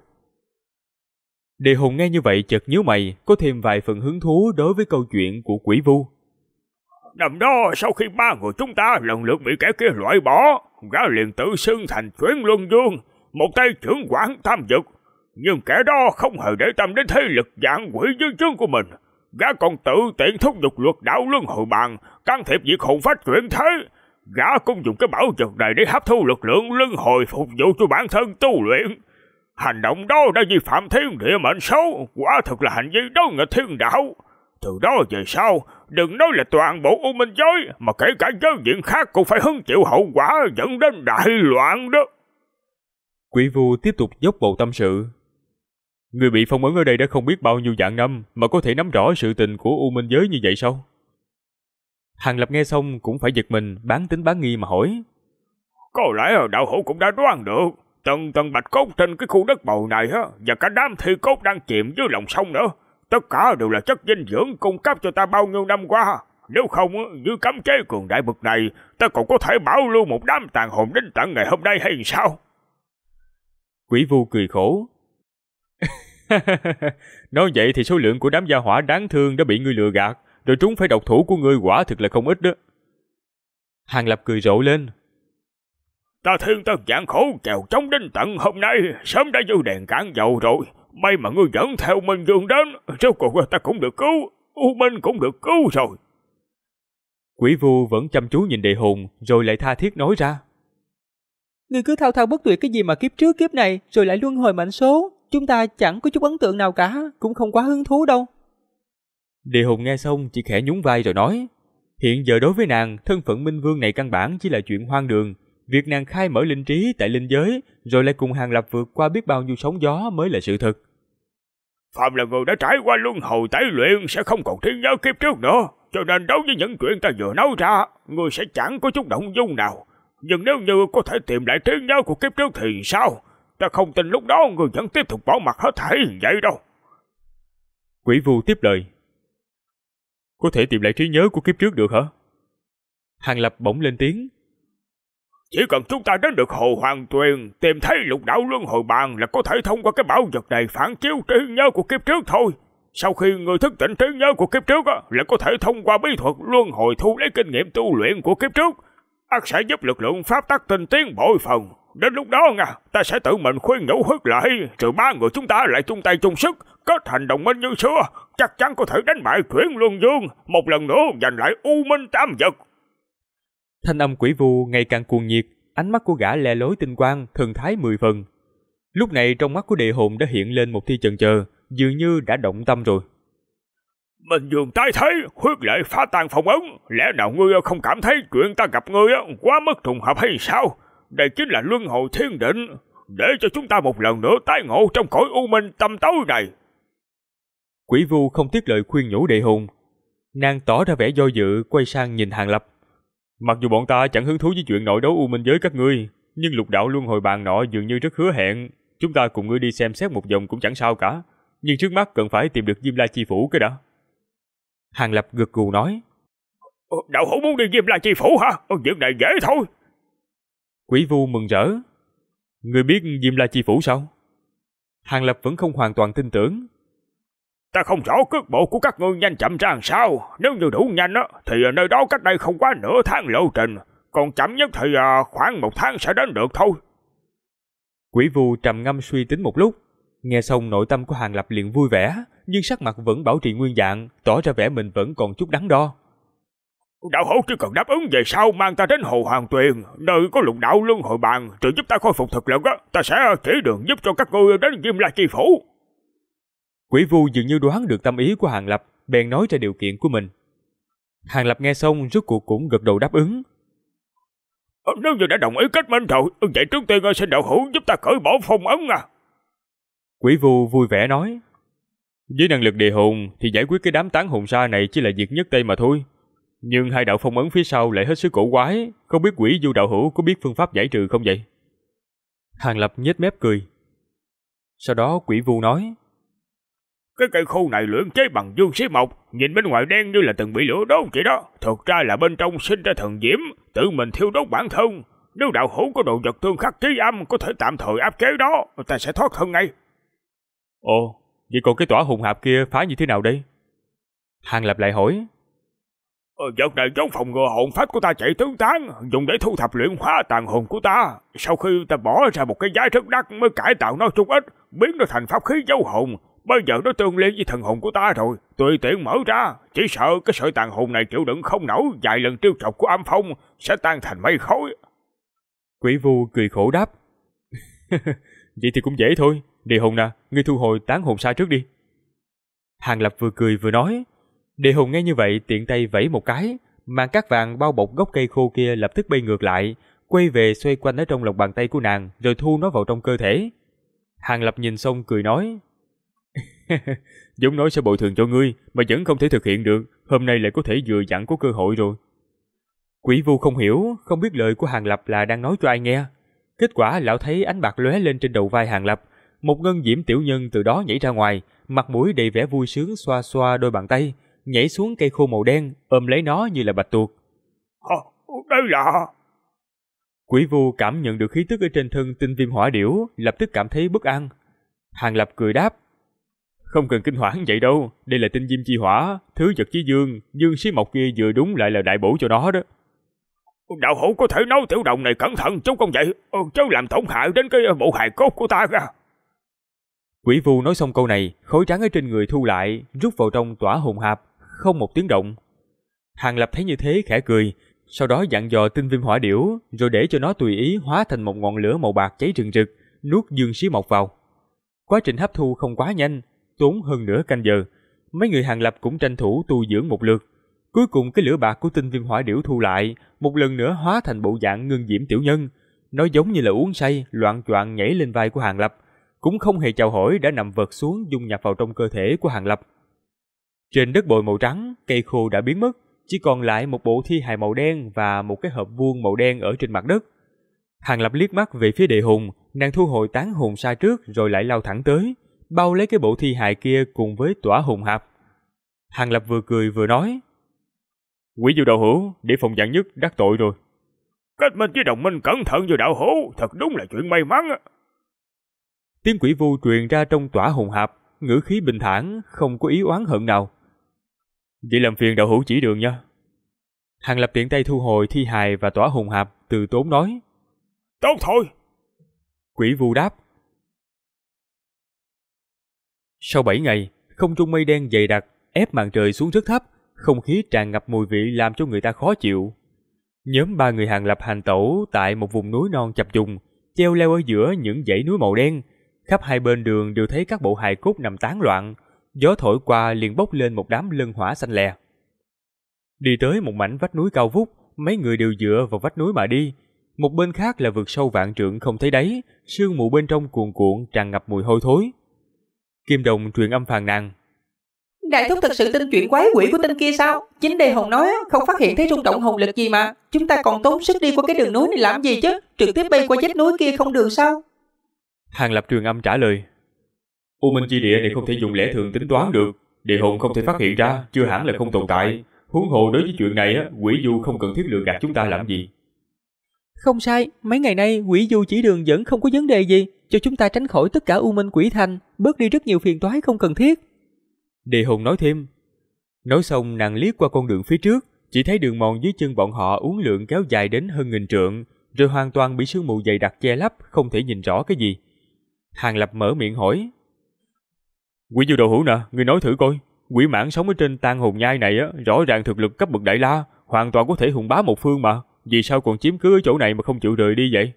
Đề Hùng nghe như vậy chợt nhíu mày, có thêm vài phần hứng thú đối với câu chuyện của quỷ vu. Năm đó sau khi 3 người chúng ta lần lượt bị kẻ kia loại bỏ, gã liền tự xưng thành Chuyển Luân Vương, một tay trưởng quản tam vực. Nhưng kẻ đó không hề để tâm đến thế lực dạng quỷ dưới trướng của mình. Gã còn tự tiện thúc giục luật đạo luân hồi bàn, can thiệp việc hồn phách chuyển thế. Gã cũng dùng cái bảo vật này để hấp thu lực lượng luân hồi phục vụ cho bản thân tu luyện. Hành động đó đã vi phạm thiên địa mệnh số, quả thực là hành vi đối nghịch thiên đạo. Từ đó về sau, đừng nói là toàn bộ U Minh giới, mà kể cả giới diện khác cũng phải hứng chịu hậu quả dẫn đến đại loạn đó. Quỷ vu tiếp tục dốc bầu tâm sự. Người bị phong ấn ở đây đã không biết bao nhiêu vạn năm mà có thể nắm rõ sự tình của U Minh giới như vậy sao? Hàng Lập nghe xong cũng phải giật mình, bán tính bán nghi mà hỏi. Có lẽ đạo hữu cũng đã đoán được, tầng bạch cốt trên cái khu đất bầu này và cả đám thi cốt đang chìm dưới lòng sông nữa, tất cả đều là chất dinh dưỡng cung cấp cho ta bao nhiêu năm qua. Nếu không, dưới cấm chế cường đại bực này, ta còn có thể bảo lưu một đám tàn hồn đến tận ngày hôm nay hay sao? Quỷ vu cười khổ. Nói vậy thì số lượng của đám gia hỏa đáng thương đã bị ngươi lừa gạt, rồi trúng phải độc thủ của ngươi quả thực là không ít đó. Hàng Lập cười rộ lên. Ta thiên tân vạn khổ chèo chống đến tận hôm nay, sớm đã vô đèn cạn dầu rồi. May mà ngươi dẫn theo Minh Dương đến, rốt cuộc ta cũng được cứu, U Minh cũng được cứu rồi. Quỷ vu vẫn chăm chú nhìn Đề Hùng, rồi lại tha thiết nói ra. Ngươi cứ thao thao bất tuyệt cái gì mà kiếp trước kiếp này, rồi lại luân hồi mệnh số. Chúng ta chẳng có chút ấn tượng nào cả, cũng không quá hứng thú đâu. Đề Hùng nghe xong chỉ khẽ nhún vai rồi nói. Hiện giờ đối với nàng, thân phận Minh Vương này căn bản chỉ là chuyện hoang đường, Việc nàng khai mở linh trí tại linh giới, rồi lại cùng Hàng Lập vượt qua biết bao nhiêu sóng gió mới là sự thật. Phạm là người đã trải qua luân hồi tái luyện sẽ không còn trí nhớ kiếp trước nữa, cho nên đối với những chuyện ta vừa nói ra, người sẽ chẳng có chút động dung nào. Nhưng nếu như có thể tìm lại trí nhớ của kiếp trước thì sao? Ta không tin lúc đó người vẫn tiếp tục bỏ mặc hết thảy vậy đâu. Quỷ Vu tiếp lời. Có thể tìm lại trí nhớ của kiếp trước được hả? Hàng Lập bỗng lên tiếng. Chỉ cần chúng ta đến được Hồ Hoàng Tuyền, tìm thấy lục đạo luân hồi bàn là có thể thông qua cái bảo vật này phản chiếu trí nhớ của kiếp trước thôi. Sau khi người thức tỉnh trí nhớ của kiếp trước là có thể thông qua bí thuật luân hồi thu lấy kinh nghiệm tu luyện của kiếp trước. Ắt sẽ giúp lực lượng pháp tắc tinh tiến bội phần. Đến lúc đó ta sẽ tự mình khuyên nhủ huyết lại, rồi ba người chúng ta lại chung tay chung sức, kết thành đồng minh như xưa, chắc chắn có thể đánh bại Chuyển Luân Dương, một lần nữa giành lại U Minh Tam Vật. Thanh âm Quỷ Vu ngày càng cuồng nhiệt, ánh mắt của gã le lối tinh quang, thần thái 10 phần. Lúc này trong mắt của Địa Hồn đã hiện lên một tia chần chờ, dường như đã động tâm rồi. Mình dường tái thấy, huyết lệ phá tan phong ấn, lẽ nào ngươi không cảm thấy chuyện ta gặp ngươi quá mất trùng hợp hay sao? Đây chính là luân hồi thiên định, để cho chúng ta một lần nữa tái ngộ trong cõi u minh tăm tối này. Quỷ Vu không tiếc lời khuyên nhủ Địa Hồn, nàng tỏ ra vẻ do dự, quay sang nhìn Hàng Lập. Mặc dù bọn ta chẳng hứng thú với chuyện nội đấu u minh giới các ngươi, nhưng lục đạo luân hồi bàn nọ dường như rất hứa hẹn, chúng ta cùng ngươi đi xem xét một vòng cũng chẳng sao cả, nhưng trước mắt cần phải tìm được Diêm La Chi Phủ cái đã. Hàng Lập gật gù nói. Đạo hữu muốn đi Diêm La Chi Phủ hả? Việc này dễ thôi. Quỷ Vu mừng rỡ. Ngươi biết Diêm La Chi Phủ sao? Hàng Lập vẫn không hoàn toàn tin tưởng. Ta không rõ cước bộ của các ngươi nhanh chậm ra làm sao. Nếu như đủ nhanh thì nơi đó cách đây không quá nửa tháng lộ trình, còn chậm nhất thì khoảng 1 tháng sẽ đến được thôi. Quỷ Vu trầm ngâm suy tính một lúc, nghe xong nội tâm của Hàng Lập liền vui vẻ, nhưng sắc mặt vẫn bảo trì nguyên dạng, tỏ ra vẻ mình vẫn còn chút đắn đo. Đạo hữu chỉ cần đáp ứng về sau mang ta đến Hồ Hoàng Tuyền, nơi có lục đạo luân hồi bàn, rồi giúp ta khôi phục thực lực ta sẽ chỉ đường giúp cho các ngươi đến Diêm La Chi Phủ. Quỷ Vu dường như đoán được tâm ý của Hàng Lập, bèn nói ra điều kiện của mình. Hàng Lập nghe xong rốt cuộc cũng gật đầu đáp ứng. Nếu như đã đồng ý kết minh rồi, vậy trước tiên xin đạo hữu giúp ta cởi bỏ phong ấn Quỷ Vu vui vẻ nói. Với năng lực Địa Hồn thì giải quyết cái đám tán hồn sa này chỉ là việc nhất tay mà thôi. Nhưng hai đạo phong ấn phía sau lại hết sức cổ quái, không biết Quỷ Vu đạo hữu có biết phương pháp giải trừ không vậy? Hàng Lập nhếch mép cười. Sau đó Quỷ Vu nói. Cái cây khô này luyện chế bằng dương xí mộc, nhìn bên ngoài đen như là từng bị lửa đốt vậy đó, thực ra là bên trong sinh ra thần diễm, tự mình thiêu đốt bản thân. Nếu đạo hữu có đồ vật tương khắc chí âm có thể tạm thời áp chế đó, ta sẽ thoát thân ngay. Ồ, vậy còn cái tỏa hồn hạp kia phá như thế nào đây? Hàng Lập lại hỏi. Vật này giống phòng ngừa hồn phách của ta chạy tứ tán, dùng để thu thập luyện hóa tàn hồn của ta. Sau khi ta bỏ ra một cái giá rất đắt mới cải tạo nó chút ít, biến nó thành pháp khí dấu hồn. Bây giờ nó tương liên với thần hồn của ta rồi, tùy tiện mở ra, chỉ sợ cái sợi tàn hồn này chịu đựng không nổi vài lần trêu chọc của âm phong sẽ tan thành mây khói. Quỷ Vu cười khổ đáp. Vậy thì cũng dễ thôi, Địa Hồn nè, ngươi thu hồi tán hồn sa trước đi. Hàng Lập vừa cười vừa nói. Địa Hồn nghe như vậy tiện tay vẫy một cái, màn cát vàng bao bọc gốc cây khô kia lập tức bay ngược lại, quay về xoay quanh ở trong lòng bàn tay của nàng, rồi thu nó vào trong cơ thể. Hàng Lập nhìn xong cười nói. Giống nói sẽ bồi thường cho ngươi mà vẫn không thể thực hiện được, hôm nay lại có thể vừa dặn có cơ hội rồi. Quỷ Vu không hiểu, không biết lời của Hàng Lập là đang nói cho ai nghe. Kết quả lão thấy ánh bạc lóe lên trên đầu vai Hàng Lập, một ngân diễm tiểu nhân từ đó nhảy ra ngoài, mặt mũi đầy vẻ vui sướng xoa xoa đôi bàn tay, nhảy xuống cây khô màu đen, ôm lấy nó như là bạch tuộc. Đây là... Quỷ Vu cảm nhận được khí tức ở trên thân tinh viêm hỏa điểu, lập tức cảm thấy bất an. Hàng Lập cười đáp. Không cần kinh hoảng vậy đâu, đây là tinh diêm chi hỏa, thứ vật chí dương, dương xí mộc kia vừa đúng lại là đại bổ cho nó đó. Đạo hữu có thể nấu tiểu đồng này cẩn thận chút không vậy, chứ làm tổn hại đến cái bộ hài cốt của ta ra. Quỷ Vu nói xong câu này, khối trắng ở trên người thu lại, rút vào trong tỏa hồn hạp, không một tiếng động. Hàng Lập thấy như thế khẽ cười, sau đó dặn dò tinh viêm hỏa điểu, rồi để cho nó tùy ý hóa thành một ngọn lửa màu bạc cháy rừng rực, nuốt dương xí mộc vào. Quá trình hấp thu không quá nhanh, tốn hơn nửa canh giờ. Mấy người Hàng Lập cũng tranh thủ tu dưỡng một lượt. Cuối cùng cái lửa bạc của tinh viêm hỏa điểu thu lại, một lần nữa hóa thành bộ dạng ngân diễm tiểu nhân, nó giống như là uống say, loạng choạng nhảy lên vai của Hàng Lập, cũng không hề chào hỏi đã nằm vật xuống dung nhập vào trong cơ thể của Hàng Lập. Trên đất bồi màu trắng, cây khô đã biến mất, chỉ còn lại một bộ thi hài màu đen và một cái hộp vuông màu đen ở trên mặt đất. Hàng Lập liếc mắt về phía Đề Hùng, nàng thu hồi tán hồn xa trước rồi lại lao thẳng tới, bao lấy cái bộ thi hài kia cùng với tỏa hồn hạp. Hàng Lập vừa cười vừa nói: Quỷ Du đạo hữu, để phòng vạn nhất đắc tội rồi. Kết minh với đồng minh cẩn thận vô đạo hữu, thật đúng là chuyện may mắn. Tiếng quỷ vu truyền ra trong tỏa hồn hạp, ngữ khí bình thản, không có ý oán hận nào. Vậy làm phiền đạo hữu chỉ đường nha. Hàng Lập tiện tay thu hồi thi hài và tỏa hồn hạp, từ tốn nói: Tốt thôi. Quỷ vu đáp. Sau 7 ngày, không trung mây đen dày đặc, ép màn trời xuống rất thấp, không khí tràn ngập mùi vị làm cho người ta khó chịu. Nhóm 3 người Hàng Lập hành tẩu tại một vùng núi non chập trùng, treo leo ở giữa những dãy núi màu đen. Khắp hai bên đường đều thấy các bộ hài cốt nằm tán loạn, gió thổi qua liền bốc lên một đám lân hỏa xanh lè. Đi tới một mảnh vách núi cao vút, mấy người đều dựa vào vách núi mà đi. Một bên khác là vực sâu vạn trượng không thấy đáy, sương mù bên trong cuồn cuộn tràn ngập mùi hôi thối. Kim Đồng truyền âm phàn nàn: Đại thúc thật sự tin chuyện quái quỷ của tên kia sao? Chính Đề Hùng nói không phát hiện thấy rung động hồn lực gì mà. Chúng ta còn tốn sức đi qua cái đường núi này làm gì chứ? Trực tiếp bay qua vách núi kia không đường sao? Hàng Lập truyền âm trả lời: U Minh chi địa này không thể dùng lẽ thường tính toán được, Đề Hùng không thể phát hiện ra, chưa hẳn là không tồn tại. Huống hồ đối với chuyện này Quỷ Du không cần thiết lừa gạt chúng ta làm gì. Không sai, mấy ngày nay Quỷ Du chỉ đường vẫn không có vấn đề gì, cho chúng ta tránh khỏi tất cả U Minh quỷ thành, bớt đi rất nhiều phiền toái không cần thiết. Đề Hùng nói thêm. Nói xong nàng liếc qua con đường phía trước, chỉ thấy đường mòn dưới chân bọn họ uốn lượn kéo dài đến hơn 1000 trượng, rồi hoàn toàn bị sương mù dày đặc che lấp, không thể nhìn rõ cái gì. Hàng Lập mở miệng hỏi: Quỷ Du đạo hữu nè, ngươi nói thử coi, quỷ mãng sống ở trên tang hồn nhai này rõ ràng thực lực cấp bậc đại la, hoàn toàn có thể hùng bá một phương mà, vì sao còn chiếm cứ ở chỗ này mà không chịu rời đi vậy?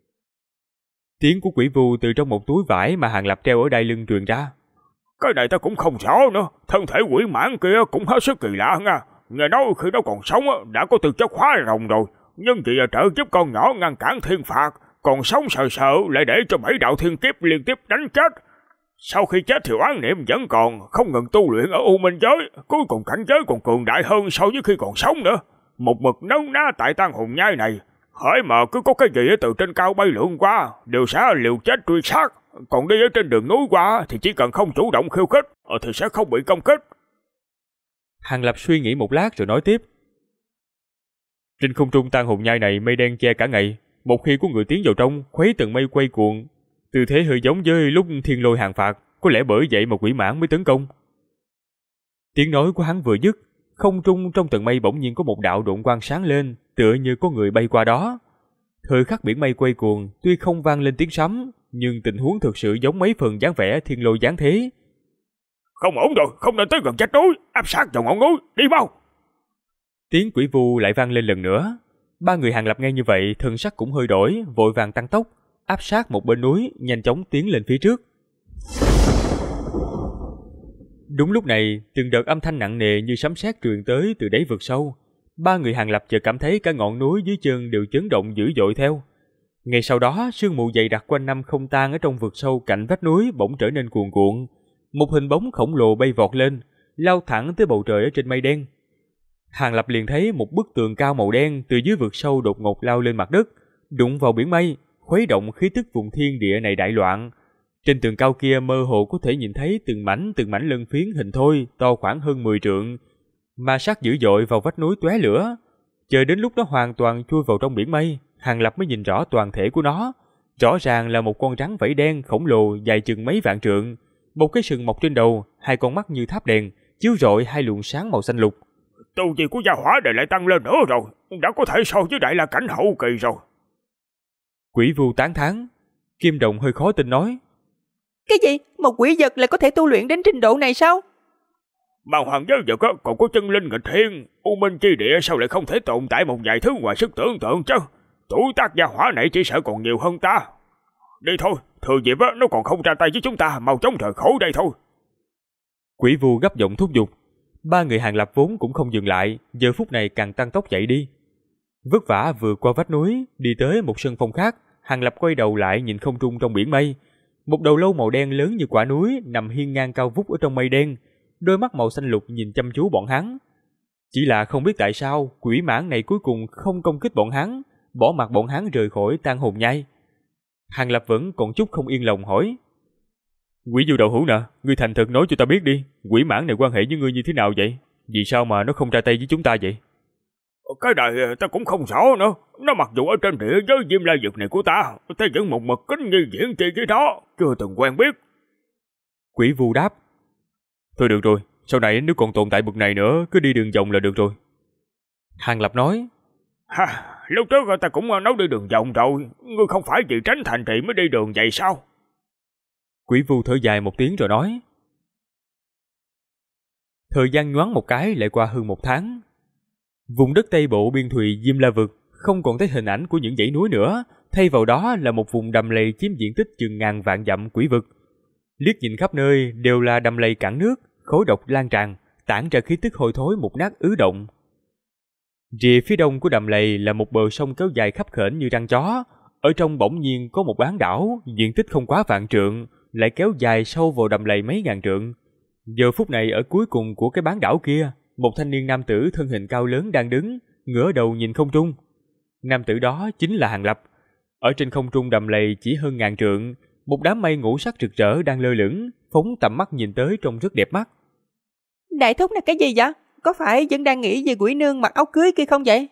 Tiếng của quỷ vu từ trong một túi vải mà Hàng Lập treo ở đai lưng truyền ra. Cái này ta cũng không rõ nữa, thân thể quỷ mãng kia cũng hết sức kỳ lạ nha. Nghe nói khi nó còn sống đã có tư chất hóa rồng rồi, nhưng vì trợ giúp con nhỏ ngăn cản thiên phạt, còn sống sờ sờ lại để cho 7 đạo thiên kiếp liên tiếp đánh chết. Sau khi chết thì oán niệm vẫn còn, không ngừng tu luyện ở U Minh giới, cuối cùng cảnh giới còn cường đại hơn so với khi còn sống nữa. Một mực nấu ná tại tang hồn nhai này, hỡi mà cứ có cái gì từ trên cao bay lượn qua, đều sẽ liều chết truy sát. Còn đi ở trên đường núi qua thì chỉ cần không chủ động khiêu khích thì sẽ không bị công kích. Hàng Lập suy nghĩ một lát rồi nói tiếp: Trên không trung tang hồn nhai này mây đen che cả ngày, một khi có người tiến vào trong, khuấy tầng mây quay cuồng, tư thế hơi giống với lúc thiên lôi hàng phạt, có lẽ bởi vậy mà quỷ mãng mới tấn công. Tiếng nói của hắn vừa dứt, không trung trong tầng mây bỗng nhiên có một đạo độn quang sáng lên, tựa như có người bay qua đó. Thời khắc biển mây quay cuồng, tuy không vang lên tiếng sấm, nhưng tình huống thực sự giống mấy phần dáng vẻ thiên lôi giáng thế. Không ổn rồi, không nên tới gần vách núi, áp sát vào ngọn núi, đi mau. Tiếng quỷ vu lại vang lên lần nữa. 3 người Hàng Lập nghe như vậy, thân sắc cũng hơi đổi, vội vàng tăng tốc, áp sát một bên núi, nhanh chóng tiến lên phía trước. Đúng lúc này, từng đợt âm thanh nặng nề như sấm sét truyền tới từ đáy vực sâu. 3 người Hàng Lập chợt cảm thấy cả ngọn núi dưới chân đều chấn động dữ dội theo. Ngay sau đó, sương mù dày đặc quanh năm không tan ở trong vực sâu cạnh vách núi bỗng trở nên cuồn cuộn. Một hình bóng khổng lồ bay vọt lên, lao thẳng tới bầu trời ở trên mây đen. Hàng Lập liền thấy một bức tường cao màu đen từ dưới vực sâu đột ngột lao lên mặt đất, đụng vào biển mây, khuấy động khí tức vùng thiên địa này đại loạn. Trên tường cao kia mơ hồ có thể nhìn thấy từng mảnh lân phiến hình thoi to khoảng hơn 10 trượng, ma sát dữ dội vào vách núi tóe lửa. Chờ đến lúc nó hoàn toàn chui vào trong biển mây, Hàng Lập mới nhìn rõ toàn thể của nó. Rõ ràng là một con rắn vảy đen khổng lồ dài chừng mấy vạn trượng, một cái sừng mọc trên đầu, 2 con mắt như tháp đèn, chiếu rọi 2 luồng sáng màu xanh lục. Tu vi của gia hỏa này lại tăng lên nữa rồi, đã có thể so với đại la cảnh hậu kỳ rồi. Quỷ vu tán thán. Kim Đồng hơi khó tin nói: Cái gì? Một quỷ vật lại có thể tu luyện đến trình độ này sao? Mà hoàng giới vật còn có chân linh nghịch thiên, U Minh chi địa sao lại không thể tồn tại một vài thứ ngoài sức tưởng tượng chứ? Tuổi tác gia hỏa này chỉ sợ còn nhiều hơn ta. Đi thôi, thừa dịp nó còn không ra tay với chúng ta, mau chóng rời khỏi đây thôi. Quỷ vu gấp giọng thúc giục. 3 người Hàng Lập vốn cũng không dừng lại, giờ phút này càng tăng tốc chạy đi. Vất vả vượt qua vách núi, đi tới một sân phong khác, Hàng Lập quay đầu lại nhìn không trung trong biển mây. Một đầu lâu màu đen lớn như quả núi nằm hiên ngang cao vút ở trong mây đen, đôi mắt màu xanh lục nhìn chăm chú bọn hắn. Chỉ là không biết tại sao quỷ mãng này cuối cùng không công kích bọn hắn, bỏ mặc bọn hắn rời khỏi tang hồn nhai. Hàng Lập vẫn còn chút không yên lòng hỏi: Quỷ Du Đậu Hữu nè, ngươi thành thật nói cho ta biết đi, quỷ mãng này quan hệ với ngươi như thế nào vậy? Vì sao mà nó không ra tay với chúng ta vậy? Cái này ta cũng không rõ nữa. Nó mặc dù ở trên địa giới Diêm La Vực này của ta vẫn một mực kính như diễn chi với đó, chưa từng quen biết. Quỷ Vu đáp: Thôi được rồi, sau này nếu còn tồn tại bực này nữa, cứ đi đường vòng là được rồi. Hàng Lập nói: Lúc trước ta cũng nói đi đường vòng rồi, ngươi không phải vì tránh thành thị mới đi đường vậy sao? Quỷ Vu thở dài một tiếng rồi nói. Thời gian nhoáng một cái lại qua hơn 1 tháng. Vùng đất Tây Bộ biên thùy Diêm La Vực không còn thấy hình ảnh của những dãy núi nữa, thay vào đó là một vùng đầm lầy chiếm diện tích chừng ngàn vạn dặm quỷ vực. Liếc nhìn khắp nơi đều là đầm lầy cạn nước, khói độc lan tràn, tản ra khí tức hôi thối mục nát ứ động. Rìa phía đông của đầm lầy là một bờ sông kéo dài khắp khểnh như răng chó, ở trong bỗng nhiên có một bán đảo, diện tích không quá vạn trượng, lại kéo dài sâu vào đầm lầy mấy ngàn trượng. Giờ phút này ở cuối cùng của cái bán đảo kia, một thanh niên nam tử thân hình cao lớn đang đứng, ngửa đầu nhìn không trung. Nam tử đó chính là Hàng Lập. Ở trên không trung đầm lầy chỉ hơn ngàn trượng, một đám mây ngũ sắc rực rỡ đang lơ lửng, phóng tầm mắt nhìn tới trông rất đẹp mắt. Đại thúc là cái gì vậy? Có phải vẫn đang nghĩ về quỷ nương mặc áo cưới kia không vậy?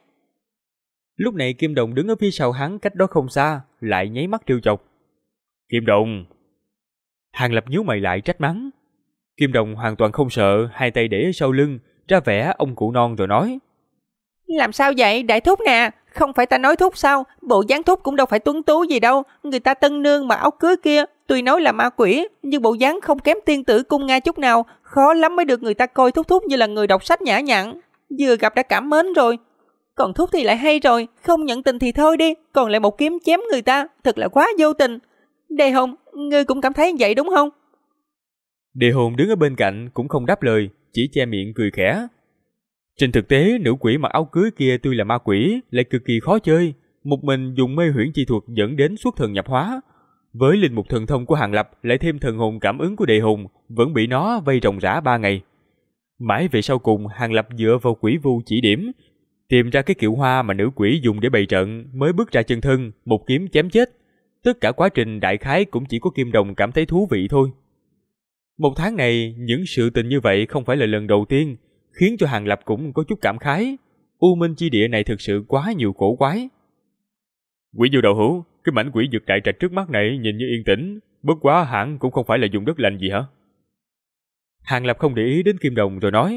Lúc này Kim Đồng đứng ở phía sau hắn cách đó không xa, lại nháy mắt trêu chọc. Kim Đồng! Hàng Lập nhíu mày lại trách mắng. Kim Đồng hoàn toàn không sợ, hai tay để ở sau lưng, ra vẻ ông cụ non rồi nói. Làm sao vậy đại thúc nè? Không phải ta nói thúc sao? Bộ dáng thúc cũng đâu phải tuấn tú gì đâu. Người ta tân nương mặc áo cưới kia, tuy nói là ma quỷ, nhưng bộ dáng không kém tiên tử cung Nga chút nào. Khó lắm mới được người ta coi thúc như là người đọc sách nhã nhặn. Vừa gặp đã cảm mến rồi. Còn thúc thì lại hay rồi, không nhận tình thì thôi đi, còn lại một kiếm chém người ta, thật là quá vô tình. Đề Hồn, ngươi cũng cảm thấy vậy đúng không? Đề Hồn đứng ở bên cạnh cũng không đáp lời, chỉ che miệng cười khẽ. Trên thực tế, nữ quỷ mặc áo cưới kia tuy là ma quỷ, lại cực kỳ khó chơi, một mình dùng mê huyễn chi thuật dẫn đến xuất thần nhập hóa. Với linh mục thần thông của Hàng Lập lại thêm thần hồn cảm ứng của Đề Hồn, vẫn bị nó vây ròng rã 3 ngày. Mãi về sau cùng, Hàng Lập dựa vào quỷ vu chỉ điểm, tìm ra cái kiệu hoa mà nữ quỷ dùng để bày trận, mới bước ra chân thân, một kiếm chém chết. Tất cả quá trình đại khái cũng chỉ có Kim Đồng cảm thấy thú vị thôi. 1 tháng này, những sự tình như vậy không phải là lần đầu tiên, khiến cho Hàng Lập cũng có chút cảm khái. U Minh chi địa này thực sự quá nhiều cổ quái. Quỷ Du Đậu Hữu, cái mảnh quỷ vực đại trạch trước mắt này nhìn như yên tĩnh, bất quá hẳn cũng không phải là dùng đất lành gì hả? Hàng Lập không để ý đến Kim Đồng rồi nói.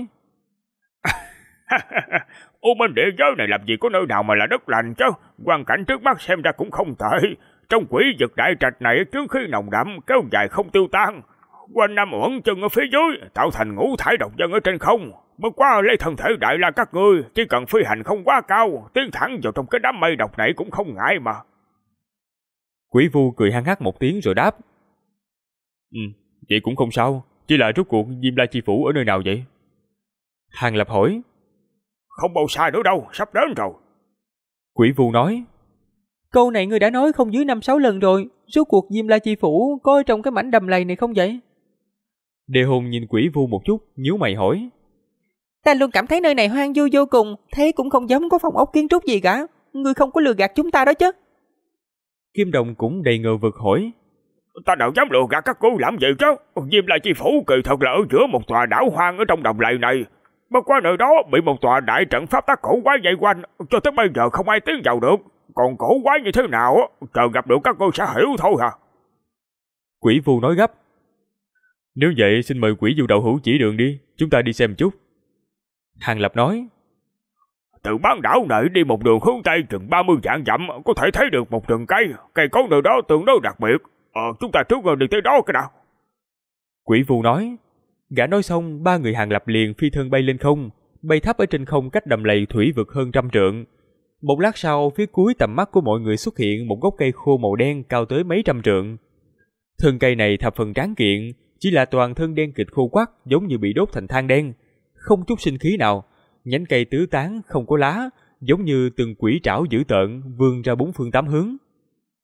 U Minh địa giới này làm gì có nơi nào mà là đất lành chứ? Quan cảnh trước mắt xem ra cũng không tệ. Trong quỷ vực đại trạch này chướng khí nồng đậm kéo dài không tiêu tan, quanh năm uẩn chân ở phía dưới, tạo thành ngũ thải độc dân ở trên không. Bất quá lấy thân thể đại la các ngươi, chỉ cần phi hành không quá cao, tiến thẳng vào trong cái đám mây độc này cũng không ngại mà. Quỷ vu cười hăng hắc một tiếng rồi đáp. Vậy cũng không sao, chỉ là rốt cuộc Diêm La Chi Phủ ở nơi nào vậy? Hàng Lập hỏi. Không bao xa nữa đâu, sắp đến rồi. Quỷ vu nói. Câu này ngươi đã nói không dưới 5-6 lần rồi, rốt cuộc Diêm La Chi Phủ có ở trong cái mảnh đầm lầy này không vậy? Đề Hồn nhìn quỷ vu một chút, nhíu mày hỏi. Ta luôn cảm thấy nơi này hoang vu vô cùng, thế cũng không giống có phòng ốc kiến trúc gì cả. Ngươi không có lừa gạt chúng ta đó chứ? Kim Đồng cũng đầy ngờ vực hỏi. Ta đâu dám lừa gạt các cô làm gì chứ? Diêm La Chi Phủ kỳ thật là ở giữa một tòa đảo hoang ở trong đầm lầy này. Bất quá nơi đó bị một tòa đại trận pháp tác cổ quái vây quanh, cho tới bây giờ không ai tiến vào được. Còn cổ quái như thế nào, chờ gặp được các cô sẽ hiểu thôi hả? Quỷ vu nói gấp. Nếu vậy xin mời Quỷ Du Đậu Hữu chỉ đường đi, chúng ta đi xem chút. Hàng Lập nói. Từ bán đảo này đi một đường hướng Tây chừng 30 vạn dặm, có thể thấy được một rừng cây, cây cối nơi đó tương đối đặc biệt. Chúng ta trước đi tới đó cái nào. Quỷ vu nói. Gã nói xong, 3 người Hàng Lập liền phi thân bay lên không, bay thấp ở trên không cách đầm lầy thủy vực hơn 100 trượng. Một lát sau, phía cuối tầm mắt của mọi người xuất hiện một gốc cây khô màu đen cao tới mấy trăm trượng. Thân cây này thập phần tráng kiện, chỉ là toàn thân đen kịt khô quắt, giống như bị đốt thành than đen, không chút sinh khí nào. Nhánh cây tứ tán, không có lá, giống như từng quỷ trảo dữ tợn vươn ra 4 phương 8 hướng.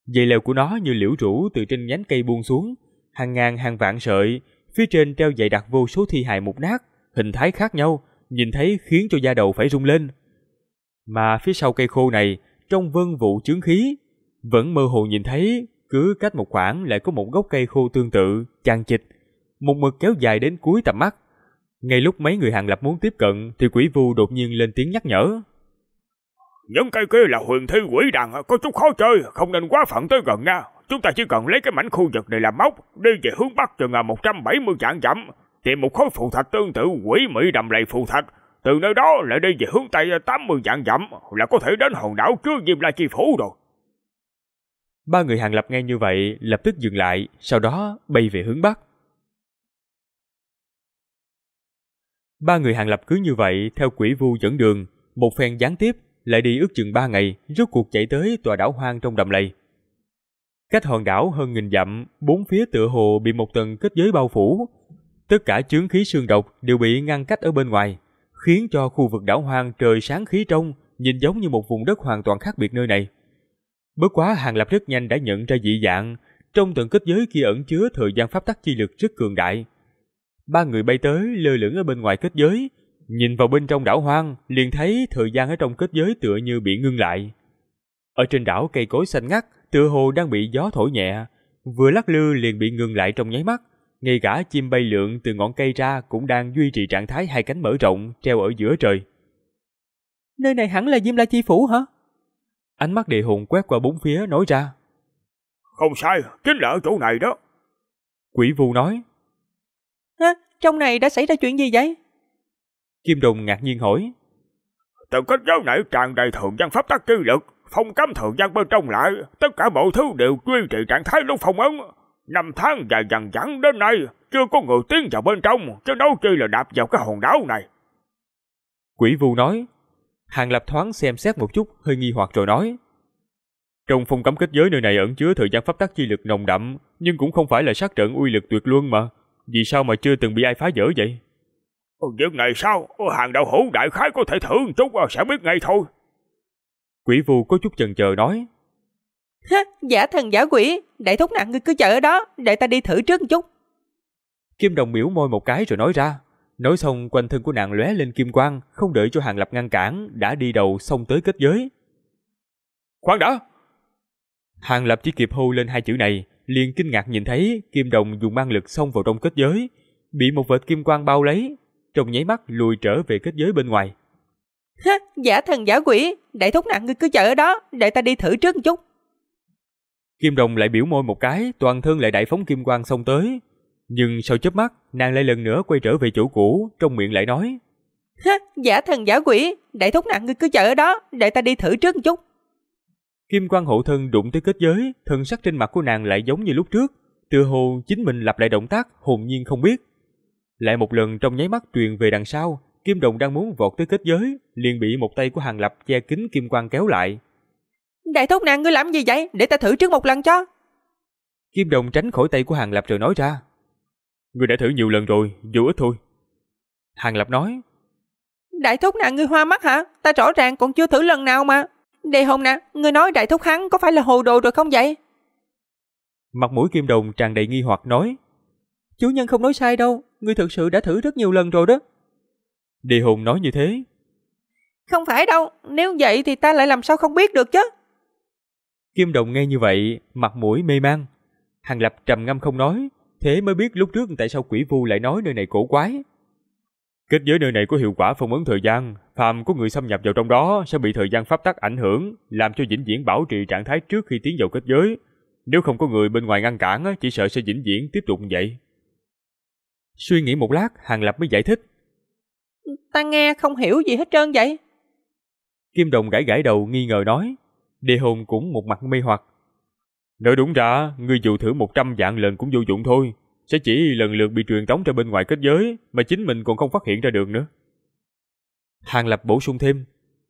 Dây leo của nó như liễu rủ từ trên nhánh cây buông xuống, hàng ngàn hàng vạn sợi, phía trên treo dày đặc vô số thi hài mục nát, hình thái khác nhau, nhìn thấy khiến cho da đầu phải rung lên. Mà phía sau cây khô này, trong vân vụ chướng khí, vẫn mơ hồ nhìn thấy cứ cách một khoảng lại có một gốc cây khô tương tự, chằng chịt, một mực kéo dài đến cuối tầm mắt. Ngay lúc mấy người Hàng Lập muốn tiếp cận thì Quỷ Vu đột nhiên lên tiếng nhắc nhở. Những cây kia là huyền thi quỷ đằng, có chút khó chơi, không nên quá phận tới gần nha. Chúng ta chỉ cần lấy cái mảnh khu vực này làm mốc, đi về hướng bắc chừng 170 vạn dặm, tìm một khối phù thạch tương tự quỷ mỹ đầm lầy phù thạch. Từ nơi đó lại đi về hướng tây 80 vạn dặm là có thể đến hòn đảo chứa Diêm La Chi Phủ rồi. Ba người Hàng Lập nghe như vậy lập tức dừng lại, sau đó bay về hướng bắc. Ba người Hàng Lập cứ như vậy theo Quỷ Vu dẫn đường, một phen gián tiếp, lại đi ước chừng 3 ngày, rốt cuộc chạy tới tòa đảo hoang trong đầm lầy. Cách hòn đảo hơn 1000 dặm, bốn phía tựa hồ bị một tầng kết giới bao phủ. Tất cả chướng khí xương độc đều bị ngăn cách ở bên ngoài, khiến cho khu vực đảo hoang trời sáng khí trong, nhìn giống như một vùng đất hoàn toàn khác biệt nơi này. Bất quá Hàng Lập rất nhanh đã nhận ra dị dạng, trong tầng kết giới kia ẩn chứa thời gian pháp tắc chi lực rất cường đại. Ba người bay tới lơ lửng ở bên ngoài kết giới, nhìn vào bên trong đảo hoang, liền thấy thời gian ở trong kết giới tựa như bị ngưng lại. Ở trên đảo cây cối xanh ngắt, tựa hồ đang bị gió thổi nhẹ, vừa lắc lư liền bị ngừng lại trong nháy mắt. Ngay cả chim bay lượn từ ngọn cây ra cũng đang duy trì trạng thái hai cánh mở rộng, treo ở giữa trời. Nơi này hẳn là Diêm La Chi Phủ hả? Ánh mắt Địa Hùng quét qua bốn phía nói ra. Không sai, chính là ở chỗ này đó. Quỷ Vu nói. Hả? Trong này đã xảy ra chuyện gì vậy? Kim Đồng ngạc nhiên hỏi. Tầng kết giới này tràn đầy thời gian pháp tắc chi lực, phong cấm thời gian bên trong lại, tất cả mọi thứ đều duy trì trạng thái lúc phong ấn. 5 tháng dài dằng dẳng đến nay, chưa có người tiến vào bên trong, chứ đâu chi là đạp vào cái hòn đảo này. Quỷ Vu nói. Hàng Lập thoáng xem xét một chút, hơi nghi hoặc rồi nói. Trong phong cấm kết giới nơi này ẩn chứa thời gian pháp tắc chi lực nồng đậm, nhưng cũng không phải là sát trận uy lực tuyệt luân mà. Vì sao mà chưa từng bị ai phá vỡ vậy? Việc này sao? Hàng đạo hữu đại khái có thể thử một chút sẽ biết ngay thôi. Quỷ Vu có chút chần chờ nói. Ha, giả thần giả quỷ, đại thúc nặng ngươi cứ chờ ở đó, để ta đi thử trước một chút. Kim Đồng biểu môi một cái rồi nói ra. Nói xong quanh thân của nàng lóe lên kim quang, không đợi cho Hàng Lập ngăn cản, đã đi đầu xông tới kết giới. Khoan đã! Hàng Lập chỉ kịp hô lên hai chữ này, liền kinh ngạc nhìn thấy Kim Đồng dùng mang lực xông vào trong kết giới, bị một vệt kim quang bao lấy, trong nháy mắt lùi trở về kết giới bên ngoài. Ha, giả thần giả quỷ, đại thúc nặng ngươi cứ chờ ở đó, để ta đi thử trước một chút. Kim Đồng lại biểu môi một cái, toàn thân lại đại phóng kim quang xông tới. Nhưng sau chớp mắt, nàng lại lần nữa quay trở về chỗ cũ, trong miệng lại nói. Ha, giả thần giả quỷ, đại thúc nặng ngươi cứ chờ ở đó, để ta đi thử trước một chút. Kim quang hộ thân đụng tới kết giới, thân sắc trên mặt của nàng lại giống như lúc trước, tựa hồ chính mình lặp lại động tác hồn nhiên không biết. Lại một lần trong nháy mắt truyền về đằng sau, Kim Đồng đang muốn vọt tới kết giới, liền bị một tay của Hàng Lập che kín kim quang kéo lại. Đại thúc nàng ngươi làm gì vậy? Để ta thử trước một lần cho. Kim Đồng tránh khỏi tay của Hàng Lập rồi nói ra. Ngươi đã thử nhiều lần rồi, dù ít thôi. Hàng Lập nói. Đại thúc nàng ngươi hoa mắt hả? Ta rõ ràng còn chưa thử lần nào mà. Đây Hùng nè, ngươi nói đại thúc hắn có phải là hồ đồ rồi không vậy? Mặt mũi Kim Đồng tràn đầy nghi hoặc nói. Chủ nhân không nói sai đâu, ngươi thực sự đã thử rất nhiều lần rồi đó. Địa Hùng nói như thế. Không phải đâu, nếu vậy thì ta lại làm sao không biết được chứ. Kim Đồng nghe như vậy, mặt mũi mê man. Hàng Lập trầm ngâm không nói, thế mới biết lúc trước tại sao Quỷ Vu lại nói nơi này cổ quái. Kết giới nơi này có hiệu quả phong ấn thời gian, phàm có người xâm nhập vào trong đó sẽ bị thời gian pháp tắc ảnh hưởng, làm cho vĩnh viễn bảo trì trạng thái trước khi tiến vào kết giới. Nếu không có người bên ngoài ngăn cản, chỉ sợ sẽ vĩnh viễn tiếp tục như vậy. Suy nghĩ một lát, Hàng Lập mới giải thích. Ta nghe không hiểu gì hết trơn vậy. Kim Đồng gãi gãi đầu nghi ngờ nói. Địa Hồn cũng một mặt mê hoặc. Nói đúng ra, ngươi dù thử 100 vạn lần cũng vô dụng thôi, sẽ chỉ lần lượt bị truyền tống ra bên ngoài kết giới, mà chính mình còn không phát hiện ra được nữa. Hàng Lập bổ sung thêm.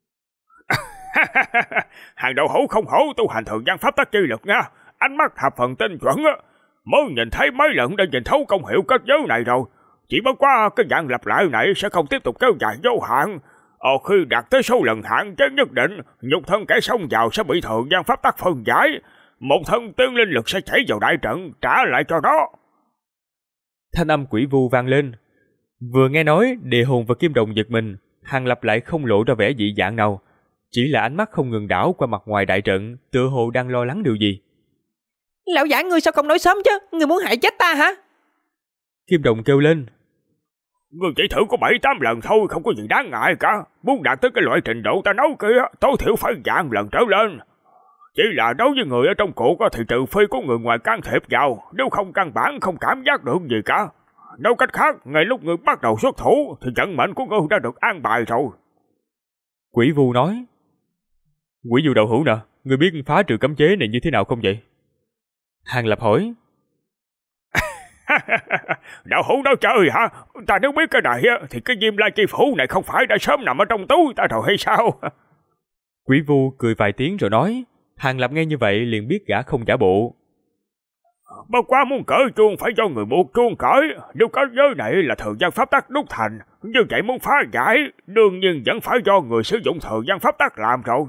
Hàng đạo hữu không hổ tu hành thời gian pháp tắc chi lực nha, ánh mắt thập phần tinh chuẩn á. Mới nhìn thấy mấy lần đã nhìn thấu công hiệu kết giới này rồi. Chỉ bất quá cái dạng lặp lại này sẽ không tiếp tục kéo dài vô hạn. Khi đạt tới số lần hạn chế nhất định, nhục thân kẻ xông vào sẽ bị thời gian pháp tắc phân giải. một thân tiên linh lực sẽ chảy vào đại trận, trả lại cho nó. Thanh âm quỷ vu vang lên. Vừa nghe nói, Địa Hồn và Kim Đồng giật mình, Hàng Lập lại không lộ ra vẻ dị dạng nào, chỉ là ánh mắt không ngừng đảo qua mặt ngoài đại trận, tựa hồ đang lo lắng điều gì. Lão giả, ngươi sao không nói sớm chứ? Ngươi muốn hại chết ta hả? Kim Đồng kêu lên. Ngươi chỉ thử có 7-8 lần thôi, không có gì đáng ngại cả. Muốn đạt tới cái loại trình độ ta nói kia, tối thiểu phải vạn lần trở lên. Chỉ là đối với người ở trong cuộc thì trừ phi có người ngoài can thiệp vào, nếu không căn bản không cảm giác được gì cả. Nói cách khác, ngay lúc ngươi bắt đầu xuất thủ thì vận mệnh của ngươi đã được an bài rồi. Quỷ vu nói. Quỷ vu đạo hữu nè, ngươi biết phá trừ cấm chế này như thế nào không vậy? Hàng Lập hỏi. Đạo hữu nói chơi hả? Ta nếu biết cái này thì cái Diêm La Chi Phủ này không phải đã sớm nằm ở trong túi ta rồi hay sao? Quỷ vu cười vài tiếng rồi nói. Hàng Lập nghe như vậy liền biết gã không giả bộ. Bất quá muốn cởi chuông phải do người buộc chuông cởi. Nếu cái giới này là thời gian pháp tắc đúc thành, như vậy muốn phá giải, đương nhiên vẫn phải do người sử dụng thời gian pháp tắc làm rồi.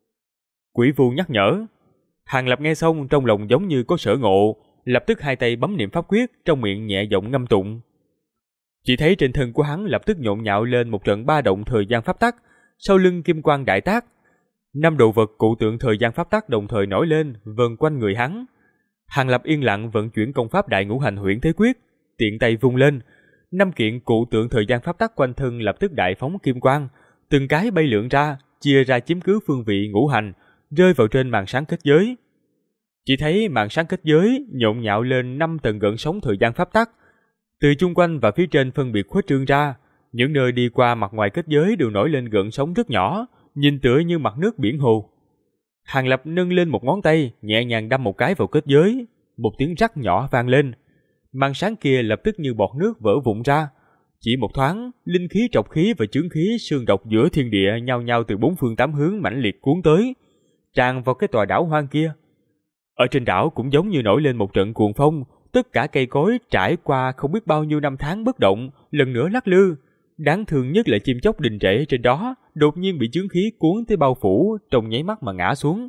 Quỷ vu nhắc nhở. Hàng Lập nghe xong trong lòng giống như có sở ngộ, lập tức hai tay bấm niệm pháp quyết, trong miệng nhẹ giọng ngâm tụng. Chỉ thấy trên thân của hắn lập tức nhộn nhạo lên một trận ba động thời gian pháp tắc, sau lưng kim quang đại tác. 5 đồ vật cụ tượng thời gian pháp tắc đồng thời nổi lên, vần quanh người hắn. Hàng Lập yên lặng vận chuyển công pháp Đại Ngũ Hành Huyễn Thế Quyết, tiện tay vung lên, 5 kiện cụ tượng thời gian pháp tắc quanh thân lập tức đại phóng kim quang, từng cái bay lượn ra, chia ra chiếm cứ phương vị ngũ hành, rơi vào trên màn sáng kết giới. Chỉ thấy màn sáng kết giới nhộn nhạo lên 5 tầng gợn sóng thời gian pháp tắc, từ chung quanh và phía trên phân biệt khuếch trương ra, những nơi đi qua mặt ngoài kết giới đều nổi lên gợn sóng rất nhỏ, nhìn tựa như mặt nước biển hồ. Hàng Lập nâng lên một ngón tay, nhẹ nhàng đâm một cái vào kết giới, một tiếng rắc nhỏ vang lên. Màn sáng kia lập tức như bọt nước vỡ vụn ra. Chỉ một thoáng, linh khí, trọc khí và chướng khí xương độc giữa thiên địa nhao nhao từ 4 phương 8 hướng mãnh liệt cuốn tới, tràn vào cái tòa đảo hoang kia. Ở trên đảo cũng giống như nổi lên một trận cuồng phong, tất cả cây cối trải qua không biết bao nhiêu năm tháng bất động, lần nữa lắc lư. Đáng thương nhất là chim chóc đình trệ trên đó, đột nhiên bị chướng khí cuốn tới bao phủ, trong nháy mắt mà ngã xuống.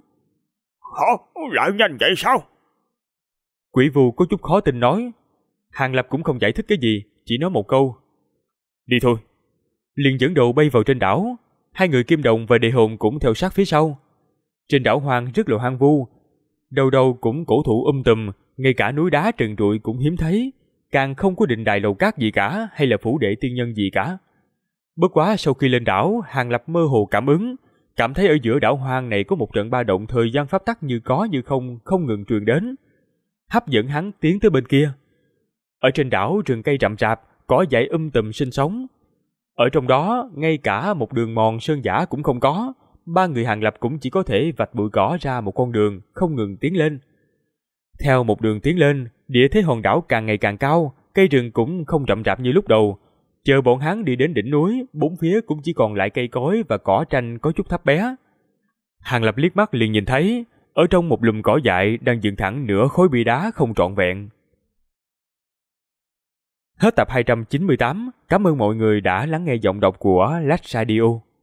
Hả? Lại nhanh vậy sao? Quỷ vu có chút khó tin nói. Hàng Lập cũng không giải thích cái gì, chỉ nói một câu. Đi thôi. Liền dẫn đầu bay vào trên đảo. Hai người Kim Đồng và Địa Hồn cũng theo sát phía sau. Trên đảo hoang rất là hoang vu, đầu đầu cũng cổ thụ tùm, ngay cả núi đá trần trụi cũng hiếm thấy, càng không có định đài lầu cát gì cả, hay là phủ đệ tiên nhân gì cả. Bất quá sau khi lên đảo, Hàng Lập mơ hồ cảm thấy ở giữa đảo hoang này có một trận ba động thời gian pháp tắc như có như không, không ngừng truyền đến, hấp dẫn hắn tiến tới bên kia. Ở trên đảo rừng cây rậm rạp, cỏ dại tùm sinh sống. Ở trong đó, ngay cả một đường mòn sơn dã cũng không có, ba người Hàng Lập cũng chỉ có thể vạch bụi cỏ ra một con đường, không ngừng tiến lên. Theo một đường tiến lên, địa thế hòn đảo càng ngày càng cao, cây rừng cũng không rậm rạp như lúc đầu. Chờ bọn hắn đi đến đỉnh núi, bốn phía cũng chỉ còn lại cây cối và cỏ tranh có chút thấp bé. Hàng Lập liếc mắt liền nhìn thấy, ở trong một lùm cỏ dại đang dựng thẳng nửa khối bia đá không trọn vẹn. Hết tập 298, cảm ơn mọi người đã lắng nghe giọng đọc của Lách Radio.